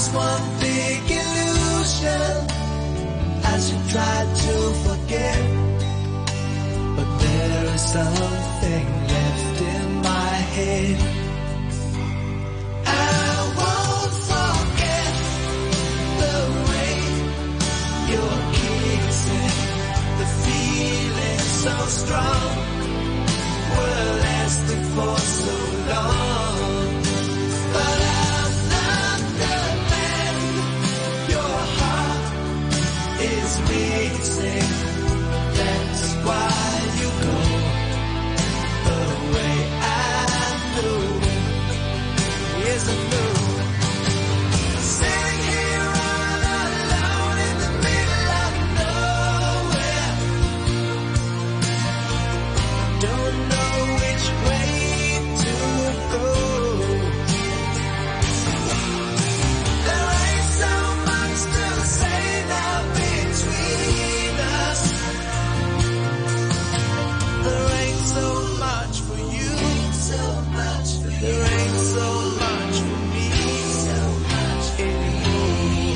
just one big illusion as you try to forget. But there is something left in my head. I won't forget the way you're kissing, the feeling so strong. We're lasting for so long. But I'm not the man your heart is missing. That's why you go away. I know, yes I know. Sitting here all alone in the middle of nowhere. Don't know which way to go. There ain't so much to say now between us. There ain't so much for you, so much for you. There ain't so much for me, so much anymore.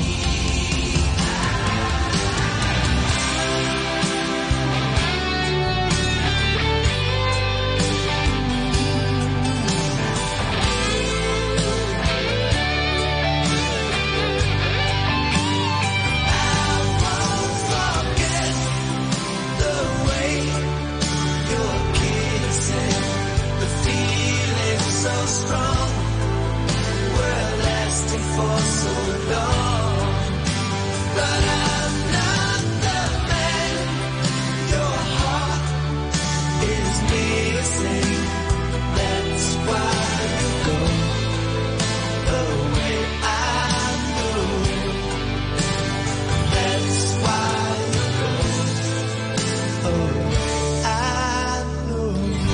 Forget the way you're kissing, the feeling so strong. We're lasting for so long. But I'm not the man your heart is missing. That's why you go away. I know. That's why you go away. I know.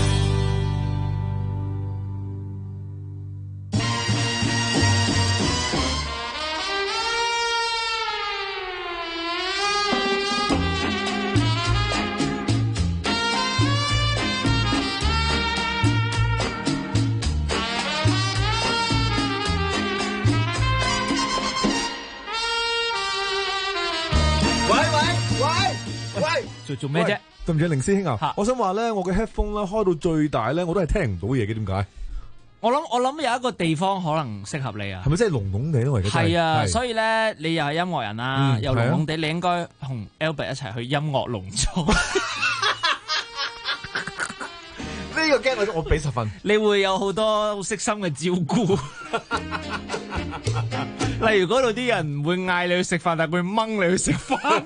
做咩啫？ 對唔住，凌師兄啊，我想話咧，我嘅 headphone 咧開到最大咧，我都係聽唔到嘢嘅，點解？ 我諗有一個地方可能適合你啊。 係咪真係聾聾地咯？而家係啊， 係所以咧你又係音樂人啦，又聾聾地，你應該同 Albert 一齊去音樂農莊。 呢個 game 我俾10分。 你會有好多好悉心嘅照顧。例如嗰度啲人唔會嗌你去食飯，但係會掹你去食飯。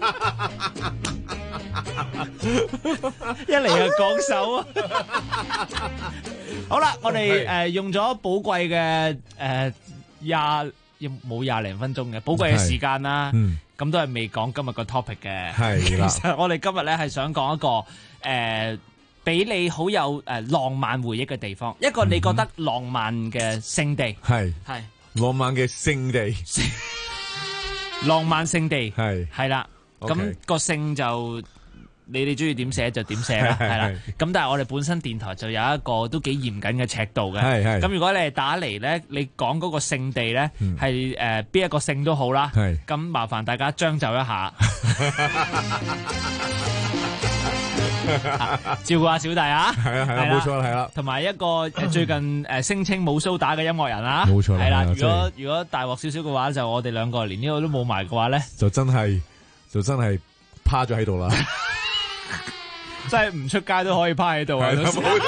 一嚟就講手啊！好啦，我哋用咗寶貴嘅冇廿零分鐘嘅寶貴嘅時間啦，咁都係未講今日個 topic 嘅。係啦，其實我哋今日咧係想講一個俾你好有浪漫回憶嘅地方，一個你覺得浪漫嘅聖地。係浪漫嘅聖地， 浪漫聖地係啦。咁 OK 個聖就你哋中意點寫就點寫啦，係啦。咁但係我哋本身電台就有一個都幾嚴謹嘅尺度嘅。係。咁如果你係打嚟咧，你講嗰個聖地咧係邊一個聖都好啦。係。咁麻煩大家將就一下，照顧下小弟啊。係啊，冇錯啦，係啦。同埋一個最近聲稱冇蘇打嘅音樂人啊。冇錯啦。係啦，如果大鑊少少嘅話，就我哋兩個連呢個都冇埋嘅話咧，就真係趴咗喺度啦。真係唔出街都可以趴喺度啊！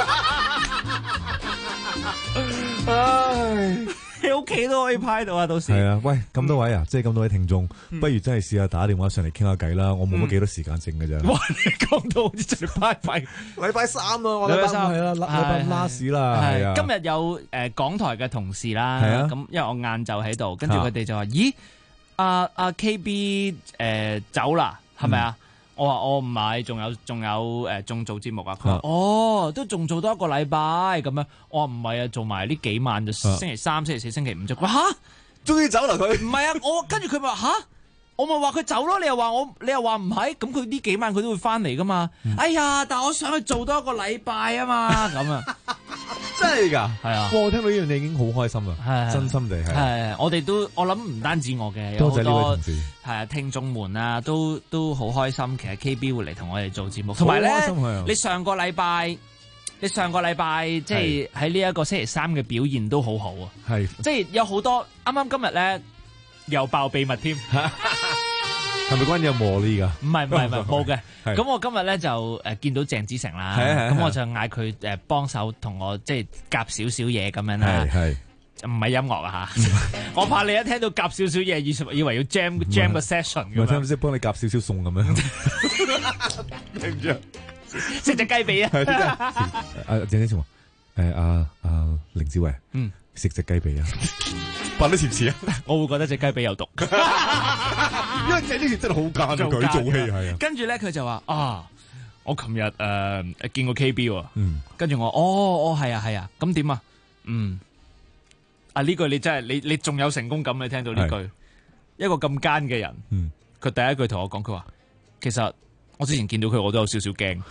唉，喺屋企都可以趴喺度啊！到時係啊，喂，咁多位啊，即係咁多位聽眾，不如真係試下打電話上嚟傾下偈啦！我冇乜幾多時間剩㗎咋。哇！你講到好似就嚟拜拜，禮拜3咯，我禮拜3係啦，禮拜last啦，係啊。今日有港台嘅同事啦，咁因為我晏晝喺度，跟住佢哋就話：咦，阿 KB 走啦，係咪啊？我話我唔係，仲有仲做節目啊！佢話都仲做多一個禮拜咁樣。我話唔係啊，做埋呢幾晚就星期3、星期4、星期5就。佢話嚇，終於走啦佢？唔係啊，我跟住佢咪話嚇，我咪話佢走咯。你又話唔係，咁佢呢幾晚佢都會翻嚟噶嘛？哎呀，但係我想去做多一個禮拜啊嘛，咁啊。 真係㗎， 係啊！ 我聽到呢樣嘢已經好開心啦， 係真心地係。 係，我哋都我諗唔單止我嘅，有好多係啊聽眾們啊，都好開心。其實 KB 會嚟同我哋做節目，同埋咧，你上個禮拜即係喺呢一個星期三嘅表現都好好啊，係，即係有好多啱今日咧又爆秘密添。 係咪關於有磨呢㗎？ 唔係冇嘅。咁我今日咧就見到鄭子誠啦，咁我就嗌佢幫手同我即係夾少少嘢咁樣啦。係唔係音樂啊嚇？我怕你一聽到夾少少嘢，以為要 jam 個 session 咁樣。我聽唔識幫你夾少少餸咁樣。明唔知啊？食隻雞髀啊！ 鄭子誠話凌志偉，食隻雞髀啊！扮得似唔似啊？ 我會覺得隻雞髀有毒， 因為鄭子誠真係好奸啊！佢做戲係啊。 跟住咧，佢就話我琴日見過 KB 喎，跟住我係啊，咁點啊？呢句你真係你仲有成功感，你聽到呢句，一個咁奸嘅人，佢第一句同我講，佢話其實我之前見到佢，我都有少少驚。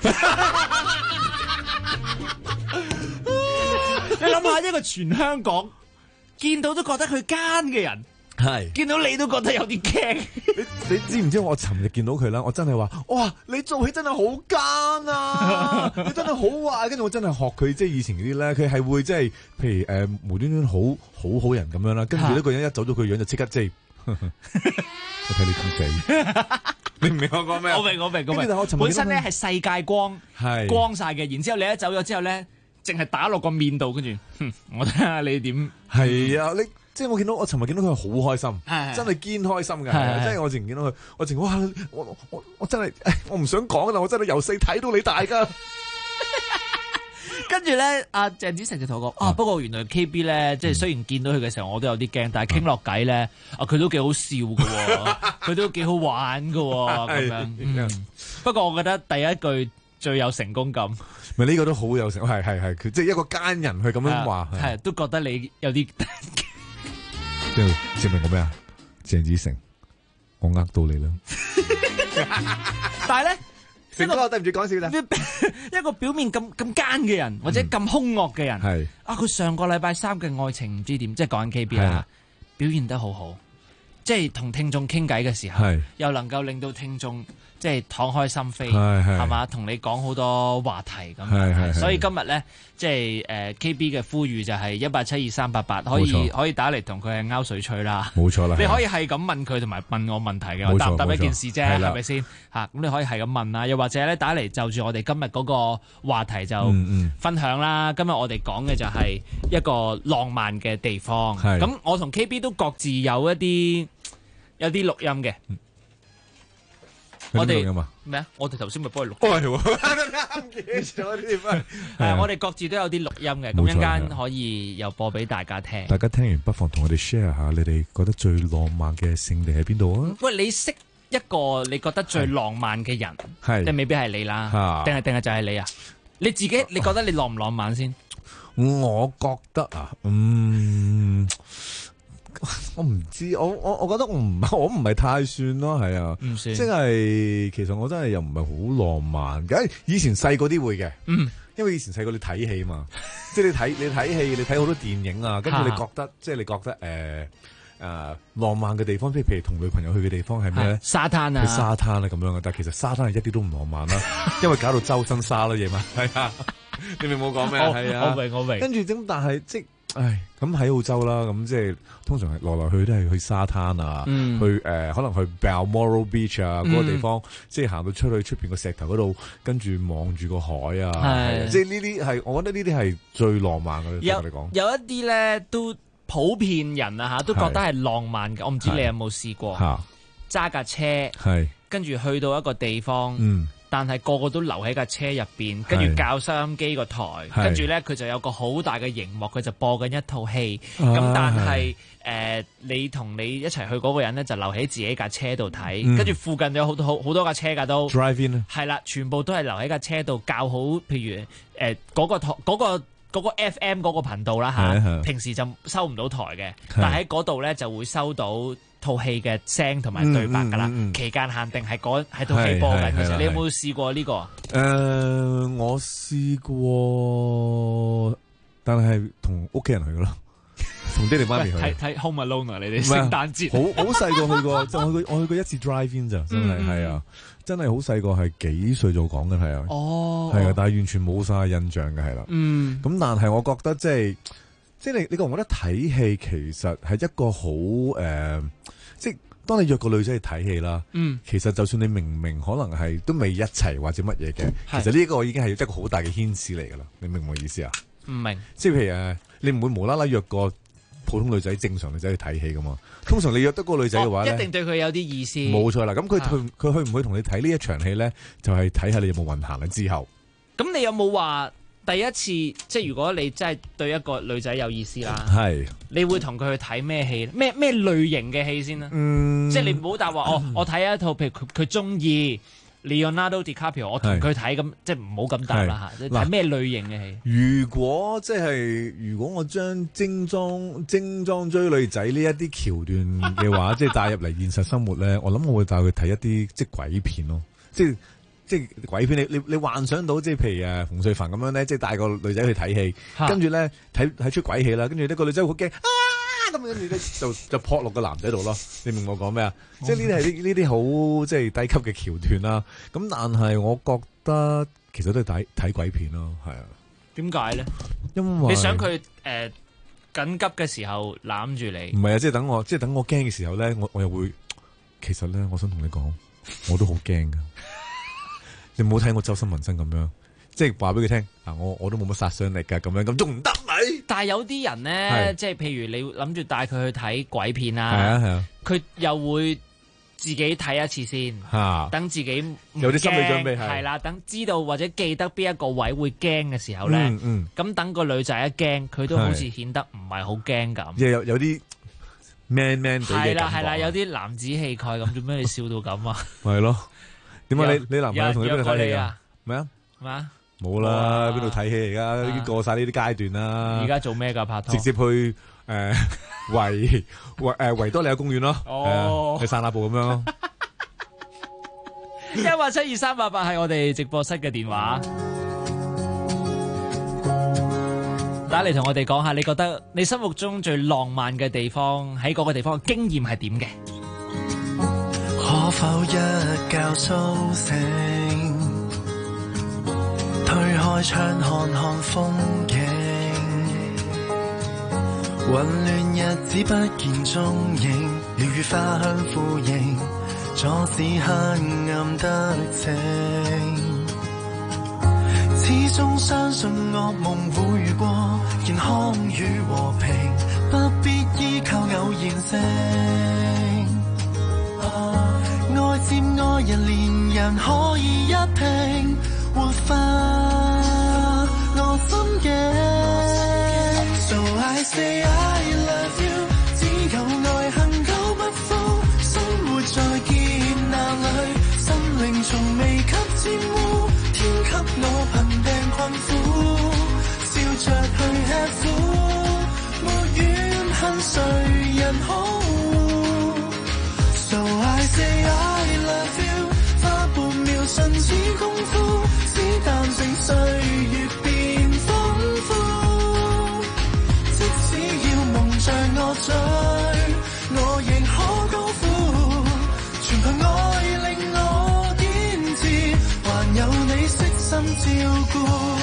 你諗下，一個全香港見到都覺得佢奸嘅人，係見到你都覺得有啲驚。 你知唔知我尋日見到佢啦？我真係話，哇！你做戲真係好奸啊！你真係好壞。跟住我真係學佢，即係以前嗰啲咧，佢係會即係，譬如無端端好人咁樣啦。跟住呢個人一走咗佢樣就即刻即係，我睇你咁死。你唔明我講咩？我明。本身咧係世界光晒嘅，然之後你一走咗之後咧，淨係打落個面度，跟住，我睇下你點。係啊，即係我尋日見到佢好開心，真係堅開心嘅。即係我之前見到佢，我真係，我唔想講啦，我真係由細睇到你大噶。 跟住咧，阿鄭子誠就同我講，不過原來 KB 咧，即係雖然見到佢嘅時候我都有啲驚，但係傾落偈咧，佢都幾好笑嘅，佢都幾好玩嘅咁樣。不過我覺得第一句最有成功感， 咪呢個都好有成，係佢即係一個奸人去咁樣話， 係都覺得你有啲。 即係證明我咩啊？鄭子誠，我呃到你啦。 但係咧。 成哥，對唔住講笑啦。 一個表面咁奸嘅人，或者咁兇惡嘅人， 係佢上個禮拜三嘅愛情唔知點，即係講緊 KB 啦，表現得好好，即係同聽眾傾偈嘅時候，又能夠令到聽眾即係敞開心扉，係嘛，同你講好多話題咁。所以今日咧，即係KB 嘅呼籲就係1872388，可以打嚟同佢係拗水吹啦。冇錯啦，你可以係咁問佢，同埋問我問題嘅，我答唔答一件事啫，係咪先？咁你可以係咁問啦，又或者咧打嚟就住我哋今日嗰個話題就分享啦。今日我哋講嘅就係一個浪漫嘅地方。咁我同 KB 都各自有啲錄音嘅。我哋咩啊？我哋頭先咪幫佢錄。啱嘅，咗啲我哋各自都有啲錄音嘅，咁一陣間可以又播俾大家聽。 大家聽完不妨同我哋 share 下，你哋覺得最浪漫嘅勝地喺邊度啊？ 喂，你識一個你覺得最浪漫嘅人，即係未必係你啦，定係就係你啊？你自己你覺得你浪唔浪漫先？ 我覺得啊，我唔知，我覺得我唔係太算咯，係啊，唔算，即係其實我真係又唔係好浪漫嘅。以前細個啲會嘅，因為以前細個你睇戲嘛，即係你睇戲，你睇好多電影啊，跟住你覺得即係你覺得浪漫嘅地方，譬如同女朋友去嘅地方係咩咧？ 沙灘啊， 去沙灘啊咁樣嘅，但係其實沙灘係一啲都唔浪漫啦，因為搞到周身沙咯嘢嘛，係啊，你明冇講咩？係啊， 我明， 跟住咁，但係即咁喺澳洲啦，咁即係通常係來去都係去沙灘啊，去可能去 Balmoral Beach 啊嗰個地方，即係行到出邊個石頭嗰度，跟住望住個海啊，即係呢啲係，我覺得呢啲係最浪漫嘅。對我嚟講， 有一啲咧都普遍人啊都覺得係浪漫嘅。我唔知你有冇試過揸架車，跟住去到一個地方。但係個個都留喺架車入邊，跟住校收音機個台，跟住咧佢就有個好大嘅熒幕，佢就播緊一套戲。咁但係你同你一齊去嗰個人咧就留喺自己架車度睇，跟住附近有好多架車㗎都。 Drive in 係啦，全部都係留喺架車度校好，譬如嗰個 FM 嗰個頻道啦嚇，平時就收唔到台嘅，但喺嗰度咧就會收到套戲嘅聲同埋對白㗎啦，期間限定係套戲播緊嘅時候。你有冇試過呢個？ 我試過， 但係同屋企人去噶咯。同爹哋媽咪去睇 Home Alone 啊！你哋聖誕節好細個去過，就我去過一次 drive-in 咋，真係係啊，真係好細個，係幾歲就講嘅係啊，係啊，但係完全冇晒印象嘅係啦。咁但係我覺得即係你覺唔覺得睇戲其實係一個好即係當你約個女仔去睇戲啦，其實就算你明可能係都未一齊或者乜嘢嘅，其實呢個已經係一個好大嘅牽絲嚟噶啦。你明唔明我意思啊？ 唔明，即係譬如你唔會無啦啦約個普通女仔、正常女仔去睇戲噶嘛？通常你約得嗰個女仔嘅話一定對佢有啲意思。 冇錯啦，咁佢去唔去同你睇呢一場戲咧？就係睇下你有冇運行啦。之後， 咁你有冇話第一次即係如果你真係對一個女仔有意思啦，你會同佢去睇咩戲？咩類型嘅戲先啦？即係你唔好答話我睇一套，譬如佢中意Leonardo DiCaprio， 我同佢睇咁，即係唔好咁答啦嚇。睇咩類型嘅戲？ 如果我將精裝追女仔呢一啲橋段嘅話，即係帶入嚟現實生活咧，我諗我會帶佢睇一啲即係鬼片咯。即係鬼片，你幻想到即係譬如馮淬帆咁樣咧，即係帶個女仔去睇戲，跟住咧睇出鬼戲啦，跟住呢個女仔好驚咁跟住咧就撲落個男仔度咯。你明我講咩啊？即係呢啲好即係低級嘅橋段啦。咁但係我覺得其實都係睇鬼片咯，係啊。點解咧？因為你想佢緊急嘅時候攬住你，唔係啊！即係等我驚嘅時候咧，我又會其實咧，我想同你講，我都好驚噶。你唔好睇我周身紋身咁樣，即係話俾佢聽啊！我都冇乜殺傷力噶，咁樣咁仲唔得咪？但係有啲人咧，即係譬如你諗住帶佢去睇鬼片啊，佢又會自己睇一次先，等自己有啲心理準備係啦，等知道或者記得邊一個位會驚嘅時候咧，咁等個女仔一驚，佢都好似顯得唔係好驚咁，有啲 man 哋嘅感覺，係啦，有啲男子氣概咁，做咩你笑到咁啊？係咯。點解你男朋友同你邊度睇戲啊？咩啊？冇啦，邊度睇戲而家已經過晒呢啲階段啦。而家做咩噶拍拖？直接去維多利亞公園咯，去散下步咁樣咯。1872388係我哋直播室嘅電話，打嚟同我哋講下，你覺得你心目中最浪漫嘅地方喺嗰個地方嘅經驗係點嘅？ 可否一覺甦醒，推開窗看看風景，混亂日子不見蹤影，鳥語花香呼應，阻止黑暗得逞。始終相信惡夢會過，健康與和平，不必依靠偶然性。愛佔愛人，連人可以一拼，活化我心境。So I say I love you， 只有愛恨久不復，生活在劫難裏，心靈從未給沾污，天給我貧病困苦，笑着去吃苦，沒怨恨誰人好。So I say I love you， 花半秒瞬似功夫，只淡剩歲月變豐富。即使要夢像我醉，我仍可高呼。全憑愛令我堅持，還有你悉心照顧。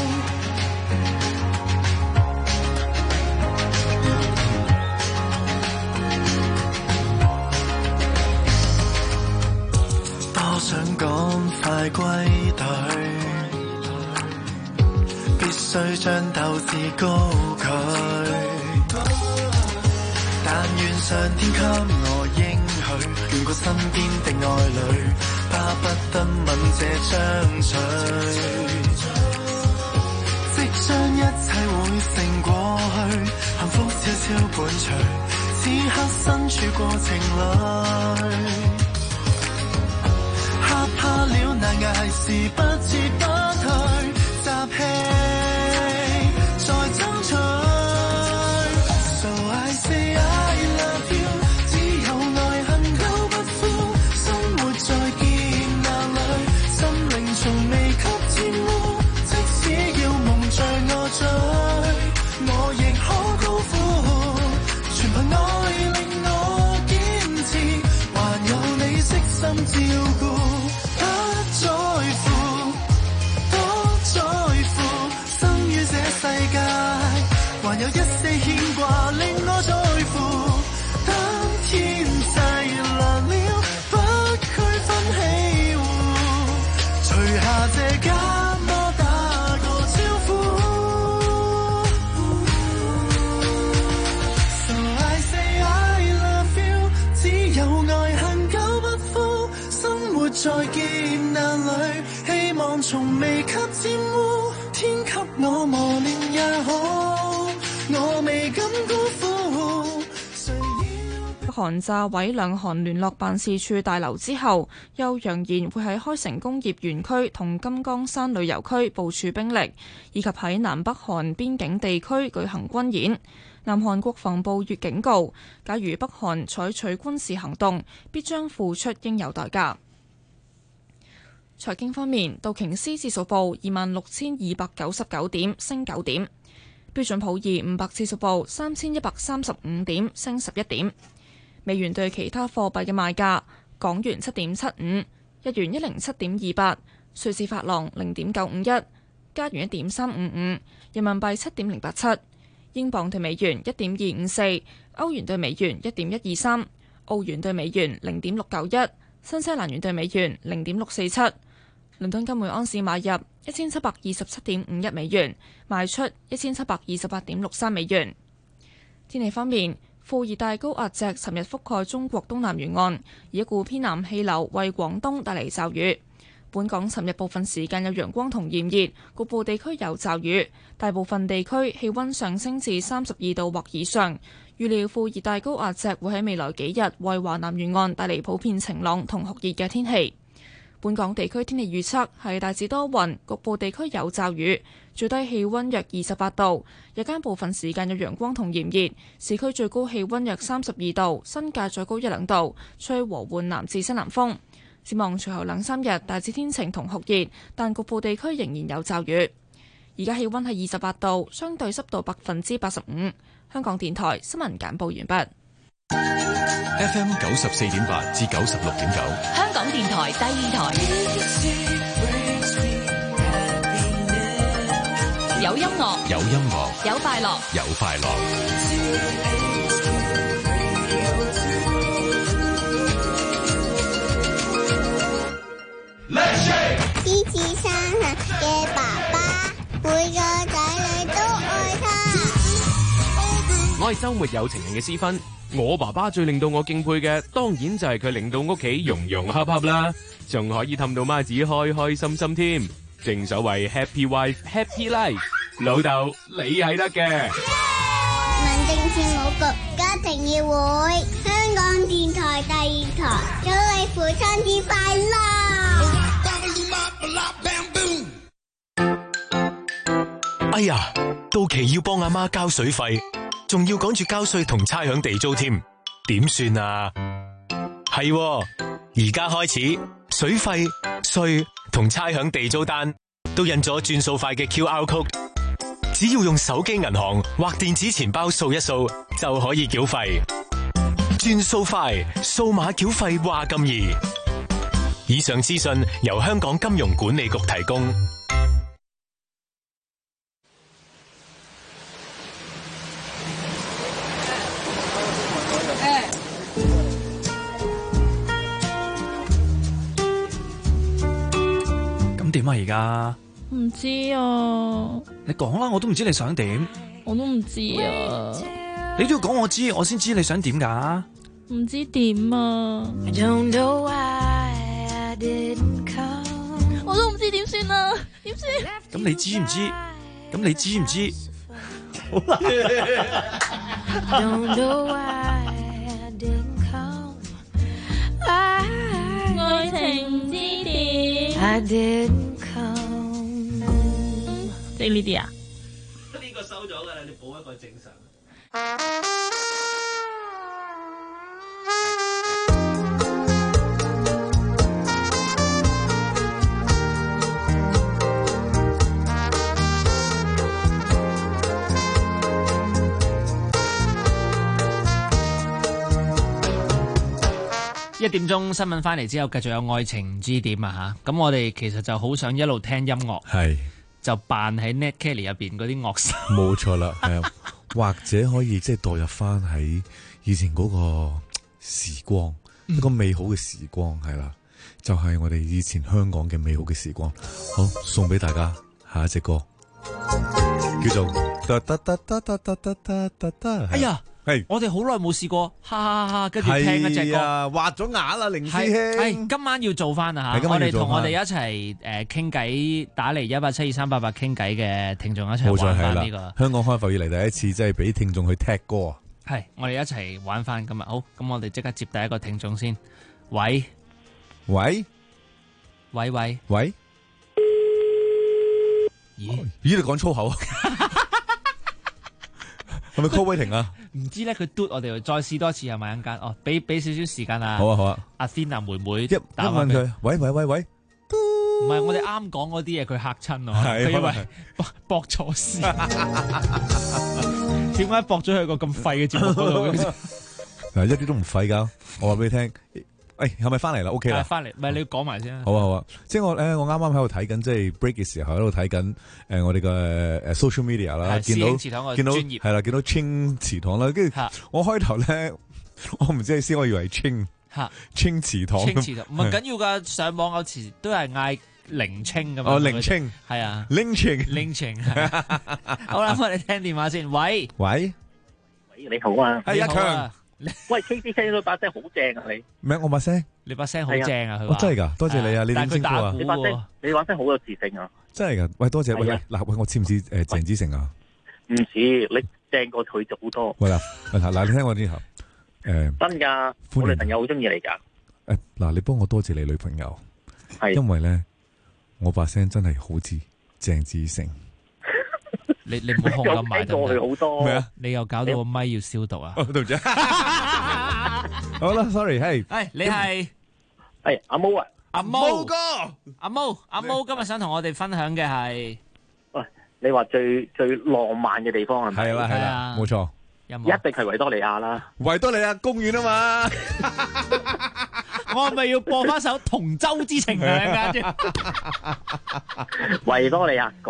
想趕快歸隊，必須將鬥志高舉。但願上天給我應許，願過身邊的愛侶，巴不得吻這張嘴。即將一切會成過去，幸福悄悄伴隨，此刻身處過程裏。怕了難捱時不撤不退，集氣再爭取。So I say I love you， 只有愛恨久不枯，生活在劫難裏，心靈從未給沾污。即使要夢在我醉，我再見那裏，希望從未給玷污，天給我磨練也好，我未敢辜負。 北韓炸毀兩韓聯絡辦事處大樓之後，又揚言會喺開城工業園區同金剛山旅遊區部署兵力，以及喺南北韓邊境地區舉行軍演。南韓國防部亦警告，假如北韓採取軍事行動，必將付出應有代價。財經方面，道瓊斯指數報26,299點，升9點；標準普爾500指數報3,135點，升11點。美元對其他貨幣嘅賣價：港元7.75，日元107.28，瑞士法郎0.951，加元1.355，人民幣7.087，英鎊對美元1.254，歐元對美元1.123，澳元對美元0.691，新西蘭元對美元0.647。倫敦金每盎司買入1727.51美元，賣出1728.63美元。天氣方面，副熱帶高壓脊尋日覆蓋中國東南沿岸，而一股偏南氣流為廣東帶嚟驟雨。本港尋日部分時間有陽光同炎熱，局部地區有驟雨，大部分地區氣溫上升至32度或以上。預料副熱帶高壓脊會喺未來幾日為華南沿岸帶嚟普遍晴朗同酷熱嘅天氣。本港地區天氣預測係大致多雲，局部地區有驟雨，最低氣溫約28度，日間部分時間有陽光同炎熱，市區最高氣溫約32度，新界再高1-2度，吹和緩南至西南風。展望隨後2-3日大致天晴同酷熱，但局部地區仍然有驟雨。而家氣溫係28度，相對濕度85%。香港電台新聞簡報完畢。 FM 94.8至96.9， 香港電台第二台，有音樂， 有音樂， 有快樂， 有快樂。 獅子山下嘅爸爸，每個仔女都愛他。 我係周末有情人嘅思芬。我爸爸最令到我敬佩嘅，當然就係佢令到屋企融融洽洽啦，仲可以氹到媽子開開心心添。正所謂 Happy Wife Happy Life， 老豆你係得嘅。 民政事務局家庭議會，香港電台第二台，祝你父親節快樂！ 哎呀，到期要幫阿媽交水費，仲要趕住交稅同差餉地租添，點算啊？係，而家開始水費、稅同差餉地租單都印咗轉數快嘅 QR code， 只要用手機銀行或電子錢包掃一掃就可以繳費。轉數快，數碼繳費話咁易。以上資訊由香港金融管理局提供。 點啊而家？ 唔知啊。 你講啦，我都唔知你想點。 我都唔知啊。 你都要講我知，我先知你想點㗎。 唔知點啊。我都唔知點算啊，點算？ 咁你知唔知？咁你知唔知？好啦。 愛情之點。即係呢啲啊？ 呢個收咗㗎啦，你補一個正常。 1點鐘新聞翻嚟之後，繼續有愛情之點啊吓！咁我哋其實就好想一路聽音樂， 係就扮喺 Ned Kelly 入邊嗰啲樂手， 冇錯啦，係啊，或者可以即係代入翻喺以前嗰個時光，一個美好嘅時光係啦，就係我哋以前香港嘅美好嘅時光。好，送俾大家下一隻歌，叫做。哎呀！ 我哋好耐冇試過，哈哈哈，跟住聽一隻歌， 畫咗牙啦，凌師兄。 係今晚要做翻啊嚇！我哋同我哋一齊傾偈，打嚟1872388傾偈嘅聽眾一齊玩翻呢個。 香港開埠以嚟第一次，即係俾聽眾去踢歌啊！ 係，我哋一齊玩翻今日。好，咁我哋即刻接第一個聽眾先。喂，咦， 你講粗口啊？係咪 call waiting 啊？ 唔知咧，佢嘟我哋再試多次係咪？一間哦，俾少少時間啊！ 好啊！ 阿 Thinna 妹妹打問佢，喂， 唔係我哋啱講嗰啲嘢，佢嚇親我，佢以為駁錯事，點解駁咗去個咁廢嘅節目嗰度？ 嗱，一啲都唔廢噶，我話俾你聽。係咪翻嚟啦 ？OK 啦， 翻嚟，唔係你要講埋先。 好啊，即係我啱啱喺度睇緊，即係 break 嘅時候喺度睇緊我哋嘅social media 啦，見到係啦，見到清祠堂啦，跟住我開頭咧，我唔知係先，我以為清祠堂， 清祠堂唔係緊要噶，上網有時都係嗌靈清咁樣。 哦，靈清係啊， 靈清。 好啦，我哋聽電話先。喂， 你好啊， 係阿強。 喂 ，KC 聽到把聲好正啊！你咩？我把聲？ 你把聲好正啊！佢話真係噶，多謝你啊！你點稱呼啊？ 你把聲好有磁性啊！ 真係噶，喂，多謝喂，嗱，喂，我似唔似鄭子誠啊？ 唔似，你正過佢就好多。 喂嗱，你聽我之後， 真噶，我女朋友好中意你噶。 嗱，你幫我多謝你女朋友， 係因為咧，我把聲真係好似鄭子誠。 你唔好控咁埋得過去好多咩啊？ 你又搞到個咪要消毒啊！ 對唔住，好啦 ，sorry，係你係阿毛啊， 阿毛哥，阿毛今日想同我哋分享嘅係， 喂，你話最浪漫嘅地方係咪？ 係啦，冇錯， 一定係維多利亞啦， 維多利亞公園啊嘛。 我係咪要播翻首《同舟之情》啊？ 維多利亞港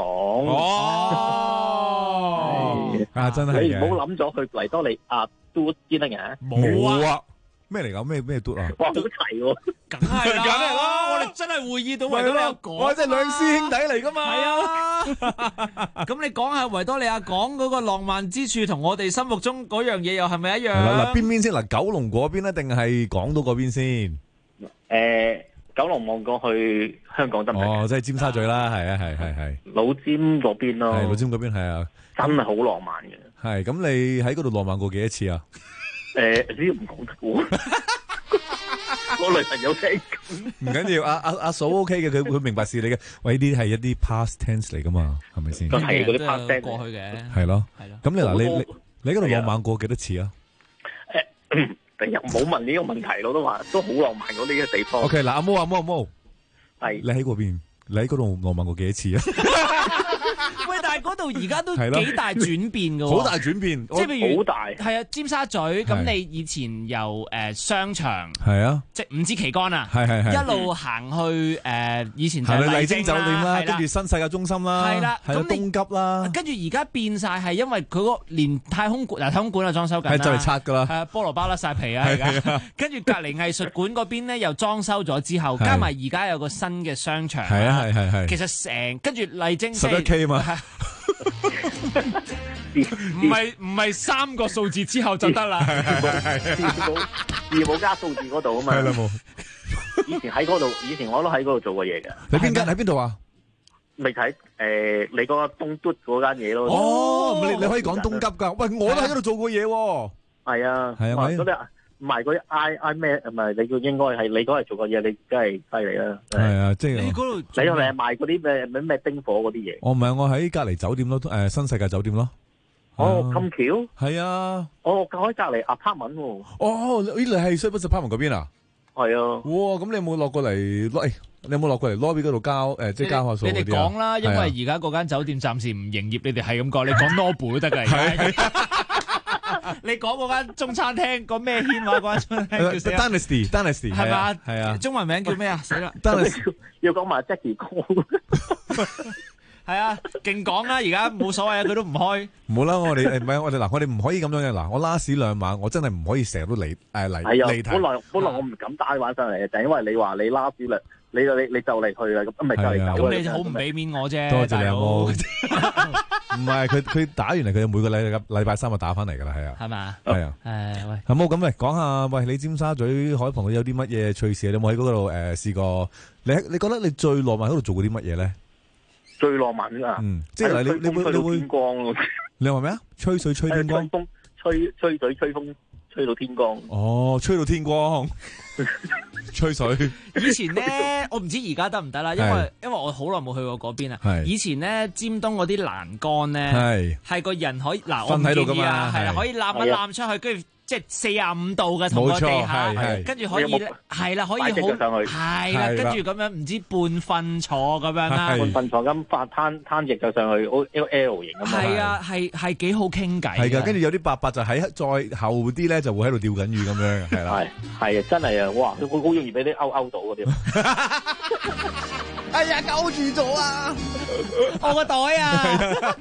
真係你唔好諗咗去維多利亞嘟先得嘅。 冇啊，咩嚟噶？咩嘟啊？ 哇，好齊喎！ 梗係啦，我哋真係會意到維多利亞港， 我真係兩師兄弟嚟噶嘛。 係啊，咁你講下維多利亞港嗰個浪漫之處，同我哋心目中嗰樣嘢又係咪一樣？ 嗱，邊先？嗱，九龍嗰邊咧，定係港島嗰邊先？ 九龍望過去香港得唔得？ 哦，即係尖沙咀啦，係啊，係。 老尖嗰邊咯， 係老尖嗰邊係啊， 真係好浪漫嘅。 係咁，你喺嗰度浪漫過幾多次啊？ 呢啲唔講得喎，我女朋友聽。 唔緊要，阿嫂 OK 嘅，佢明白事你嘅。喂，呢啲係一啲 past tense 嚟噶嘛，係咪先？ 係嗰啲 past tense 過去嘅。 係咯。咁你嗱，你喺嗰度浪漫過幾多次啊？ 第日唔好問呢個問題，我都話都好浪漫嗰啲嘅地方。 OK，嗱，阿毛， 係你喺嗰邊，你喺嗰度浪漫過幾多次啊？ 喂，但係嗰度而家都幾大轉變噶， 好大轉變， 即係譬如好大， 係啊，尖沙咀咁，你以前由商場係啊， 即係五支旗杆啊， 係一路行去以前行去麗晶酒店啦，跟住新世界中心啦， 係啦， 咁東急啦， 跟住而家變晒係因為佢個連太空館太空館啊裝修緊啦， 係就嚟拆噶啦， 係菠蘿包甩晒皮啊而家，跟住隔離藝術館嗰邊咧又裝修咗之後，加埋而家有個新嘅商場， 係啊係， 其實成跟住麗晶 11K 嘛。 唔係3個數字之後就得啦， 字母加數字嗰度啊嘛。係啦冇。以前喺嗰度，以前我都喺嗰度做過嘢嘅。 你喺邊度啊？ 未睇你嗰個東嘟嗰間嘢咯。 哦，你可以講東急噶。喂，我都喺嗰度做過嘢。 係啊。係啊咪？嗰啲唔係嗰啲 I 咩？唔係你應該係你嗰係做過嘢，你真係犀利啦。 係啊，即係你嗰度， 你係咪賣嗰啲咩冰火嗰啲嘢？ 我唔係，我喺隔籬酒店咯，新世界酒店咯。 哦，咁巧？ 係啊。 哦，喺隔籬 apartment 喎。 哦，你係 Service Apartment 嗰邊啊？ 係啊。 哇，咁你有冇落過嚟？你有冇落過嚟 lobby 嗰度交即係交下數嗰啲啊？ 你哋講啦，因為而家嗰間酒店暫時唔營業，你哋係咁講，你講 Noble 都得㗎。你講嗰間中餐廳個咩軒話嗰間中餐廳 ？Dynasty 係嘛？ 係啊。 中文名叫咩啊？死啦！ 要講埋 Jackie 哥。 係啊，勁講啦！而家冇所謂啊，佢都唔開。 唔好啦，我哋唔係我哋嗱，我哋唔可以咁樣嘅嗱。我 last 2晚，我真係唔可以成日都嚟題。 本來我唔敢帶玩上嚟嘅，就係因為你話你 last 你就嚟去啦，咁咪就嚟走。 咁你好唔俾面我啫。 多謝你阿毛。唔係佢打完嚟，佢每個禮拜3就打翻嚟㗎啦，係啊。 係嘛？ 係啊。 喂， 阿毛咁嚟講下，喂，你尖沙咀海旁有啲乜嘢趣事？你有冇喺嗰度試過？你覺得你最浪漫嗰度做過啲乜嘢咧？ 最浪漫啊！ 即係你會天光咯。 你話咩啊？吹水吹天光， 吹水吹風。吹到天光， 哦，吹到天光，吹水。 以前咧，我唔知而家得唔得啦，因為我好耐冇去過嗰邊啊。以前咧，尖東嗰啲欄杆咧，係個人可以嗱，我唔建議啊，係啦，可以攬一攬出去，跟住即係45度嘅同個地下，跟住可以係啦，可以好係啦，跟住咁樣唔知半瞓坐咁樣啦， 半瞓坐咁攤翼就上去 L 型咁。 係啊，係幾好傾偈。 係噶，跟住有啲伯伯就喺再後啲咧，就會喺度釣緊魚咁樣，係啦。 係啊，真係啊，哇！佢好容易俾啲勾到嗰啲。 哎呀，勾住咗啊！ 我個袋啊！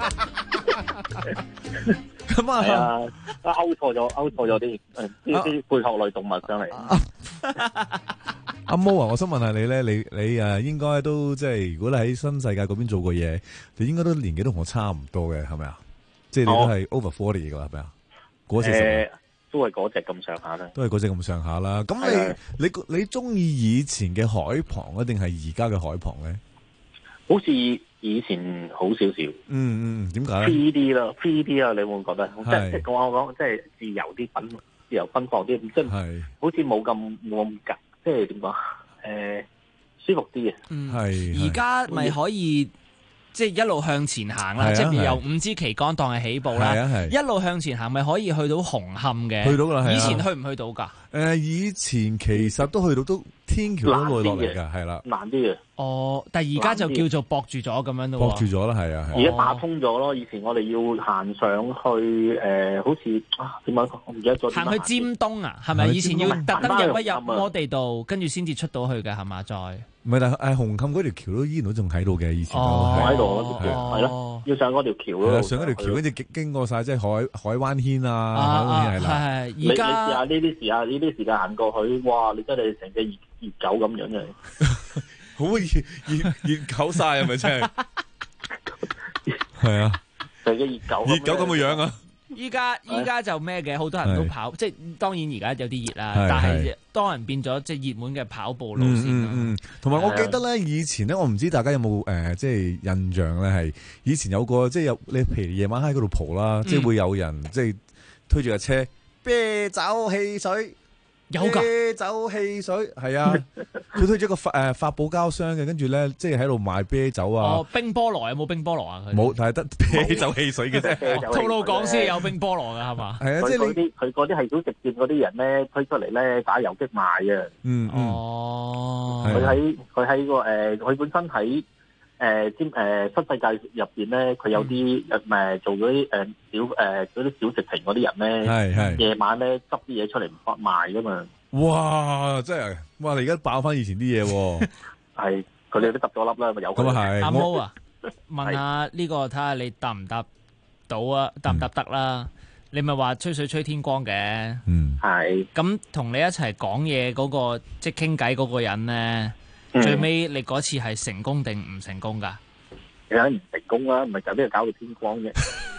咁啊， 係啊，勾錯咗啲貝殼類動物上嚟。 阿毛啊，我想問下你咧，你應該都即係，如果你喺新世界嗰邊做過嘢，你應該都年紀都同我差唔多嘅，係咪啊？即係你都係 over 40噶啦，係咪啊？ 都係嗰隻咁上下啦。 都係嗰隻咁上下啦。咁你中意以前嘅海旁啊，定係而家嘅海旁咧？ 好似以前好少少。 點解咧 ？3D 啦，3D 啊，你會唔會覺得？即係講，即係自由奔放啲，即係好似冇咁夾，即係點講？舒服啲嘅。 係。 而家咪可以。即係一路向前行啦，即係由5支旗杆當係起步啦，一路向前行咪可以去到紅磡嘅。 去到啦， 以前去唔去到㗎？ 以前其實都去到，都天橋都會落嚟㗎，係啦。 難啲嘅。 哦，但係而家就叫做駁住咗咁樣咯。 駁住咗啦，係啊。 而家打通咗咯，以前我哋要行上去好似點講？我唔記得咗。 行去尖東啊？係咪以前要特登入一入摩地道，跟住先至出到去嘅係嘛？再。 唔係，但係紅磡嗰條橋都依然都仲喺度嘅，以前都喺度係咯，要上嗰條橋咯。 上嗰條橋，跟住經過晒即係海灣軒啊，係啦。 係而家呢啲時間行過去，哇！你真係成隻熱狗咁樣嘅， 好熱狗晒係咪真係？係啊， 成隻熱狗咁嘅樣啊！ 依家就咩嘅，好多人都跑，即係當然而家有啲熱啦，但係多人變咗即係熱門嘅跑步路線。 同埋我記得咧，以前咧，我唔知大家有冇即係印象咧，係以前有個即係有你譬如夜晚喺嗰度蒲啦，即係會有人即係推住架車，啤酒汽水。 有噶啤酒汽水係啊，佢推咗個發泡膠箱嘅，跟住咧即係喺度賣啤酒啊。 哦，冰菠蘿有冇冰菠蘿啊？ 冇，但係得啤酒汽水嘅啫。 套路講先有冰菠蘿噶係嘛？ 係啊，即係佢嗰啲係小食店嗰啲人咧推出嚟咧打游擊賣嘅。 哦， 佢喺個佢本身喺新世界入邊咧，佢有啲做嗰啲嗰啲小食亭嗰啲人咧，夜晚咧執啲嘢出嚟賣噶嘛。 哇！真係哇！你而家爆翻以前啲嘢喎。 係佢哋都執咗粒啦，咪有。 咁啊係。 阿毛啊，問下呢個睇下你答唔答到啊？答唔答得啦？你咪話吹水吹天光嘅。 係。 咁同你一齊講嘢嗰個即係傾偈嗰個人咧。最尾你嗰次係成功定唔成功噶？ 梗係唔成功啦，唔係就俾佢搞到天光嘅。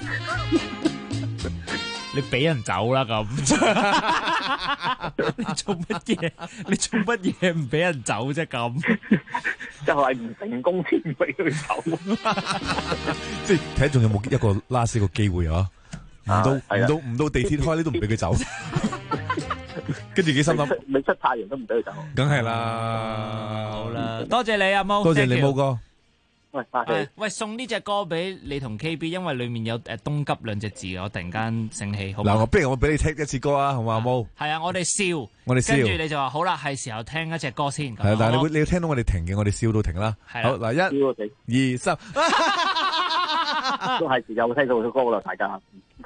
你俾人走啦咁，你做乜嘢？你做乜嘢唔俾人走啫？咁就係唔成功先俾佢走。 即係睇仲有冇一個 last 個機會啊？唔到地鐵開呢都唔俾佢走。跟住幾心諗， 未出太陽都唔俾佢走， 梗係啦。 好啦，多謝你阿毛， 多謝你毛哥。 喂，送呢隻歌俾你同 KB， 因為裏面有東急兩隻字，我突然間醒起，好嗱， 不如我俾你聽一次歌啊，好嘛，阿毛？ 係啊，我哋笑， 跟住你就話好啦，係時候聽一隻歌先。 係，但係你要聽到我哋停嘅，我哋笑到停啦。好嗱，1、2、3， 都係時候聽到首歌啦，大家。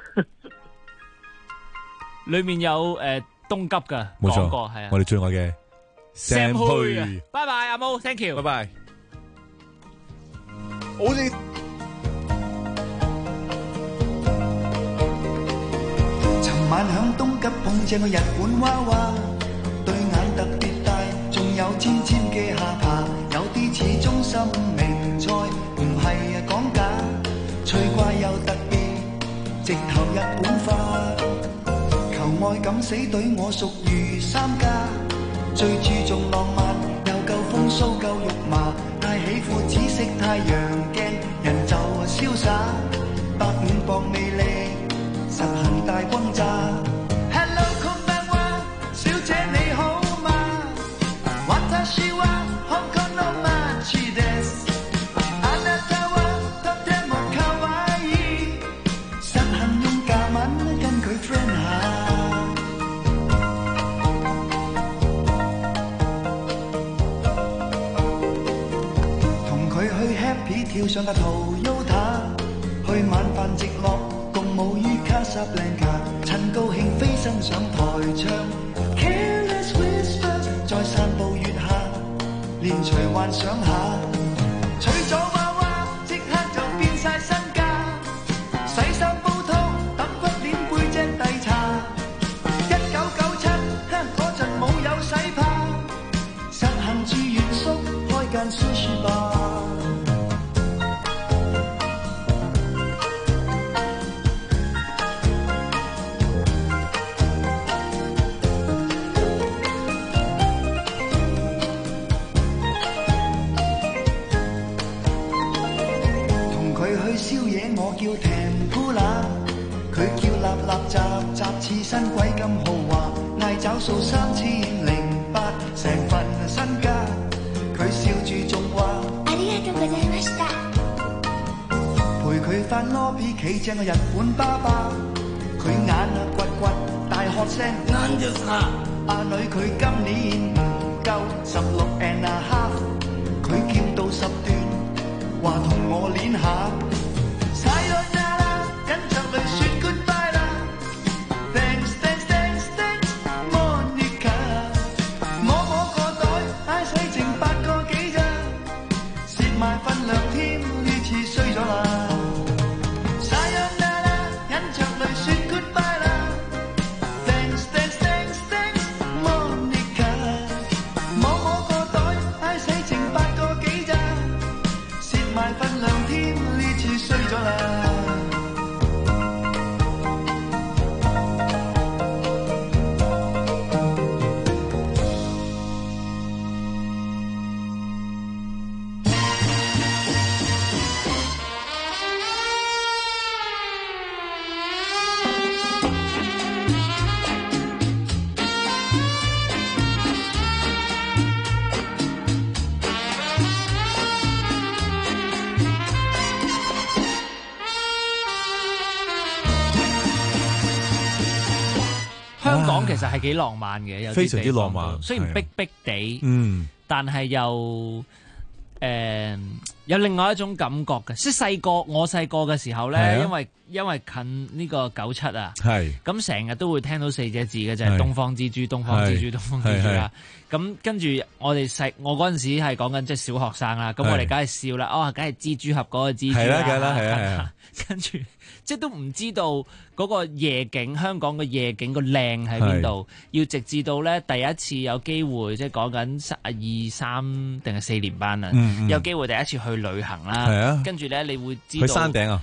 裏面有東急噶， 冇錯， 係啊， 我哋最愛嘅 Sam Hui， 拜拜，阿毛 ，thank you， 拜拜。好似尋晚響東急碰正個日本娃娃，對眼特別大，仲有尖尖嘅下巴。 日本化。求愛敢死隊我屬於三家，最注重浪漫，又夠風騷夠肉麻，太喜歡紫色太陽鏡，人就瀟灑，150磅魅力，實行大轟炸。Hello， こんばんは，小姐你好嗎？私は香港の街です。あなたはとても可愛い，實行用假文跟佢 friend 下。跳上架 Toyota， 去晚飯直落，共舞於卡薩布蘭卡，趁高興飛身上台唱 Careless Whisper， 在散步月下，連隨幻想下，除咗娃娃，即刻就變晒身家，洗衫煲湯，揼骨鏈背脊遞茶，1997嗰陣冇有洗怕，實行住原宿開間 sushi bar。叫 Tempura， 佢叫立立雜雜刺身鬼咁豪華，嗌找數3008，成份身家，佢笑住仲話ありがとうございました。陪佢翻 lobby 企正個日本爸爸，佢眼啊掘掘大喝聲啱咗啦，阿女佢今年唔夠16.5，佢劍到10段，話同我練下。Sayonara， 忍着淚說 goodbye 啦。Thanks thanks thanks thanks Monica， 摸摸個袋，唉使剩8個幾咋，蝕埋份量添，呢次衰咗啦。Sayonara， 忍着淚說 goodbye 啦。Thanks thanks thanks thanks Monica， 摸摸個袋，唉使剩8個幾咋，蝕埋份量添，呢次衰咗啦。 香港其實係幾浪漫嘅，有啲非常之浪漫， 雖然逼逼地，但係又有另外一種感覺嘅。即係我細個嘅時候咧，因為近呢個97啊，咁成日都會聽到4隻字嘅就係東方之珠、東方之珠、東方之珠啦。咁跟住我嗰陣時係講緊即係小學生啦，咁我哋梗係笑啦，哦，梗係蜘蛛俠嗰個蜘蛛啦，係啦，跟住即係都唔知道嗰個夜景，香港嘅夜景個靚喺邊度，要直至到咧第一次有機會，即係講緊2、3定係4年班啊，有機會第一次去旅行啦，跟住咧你會知道去山頂啊。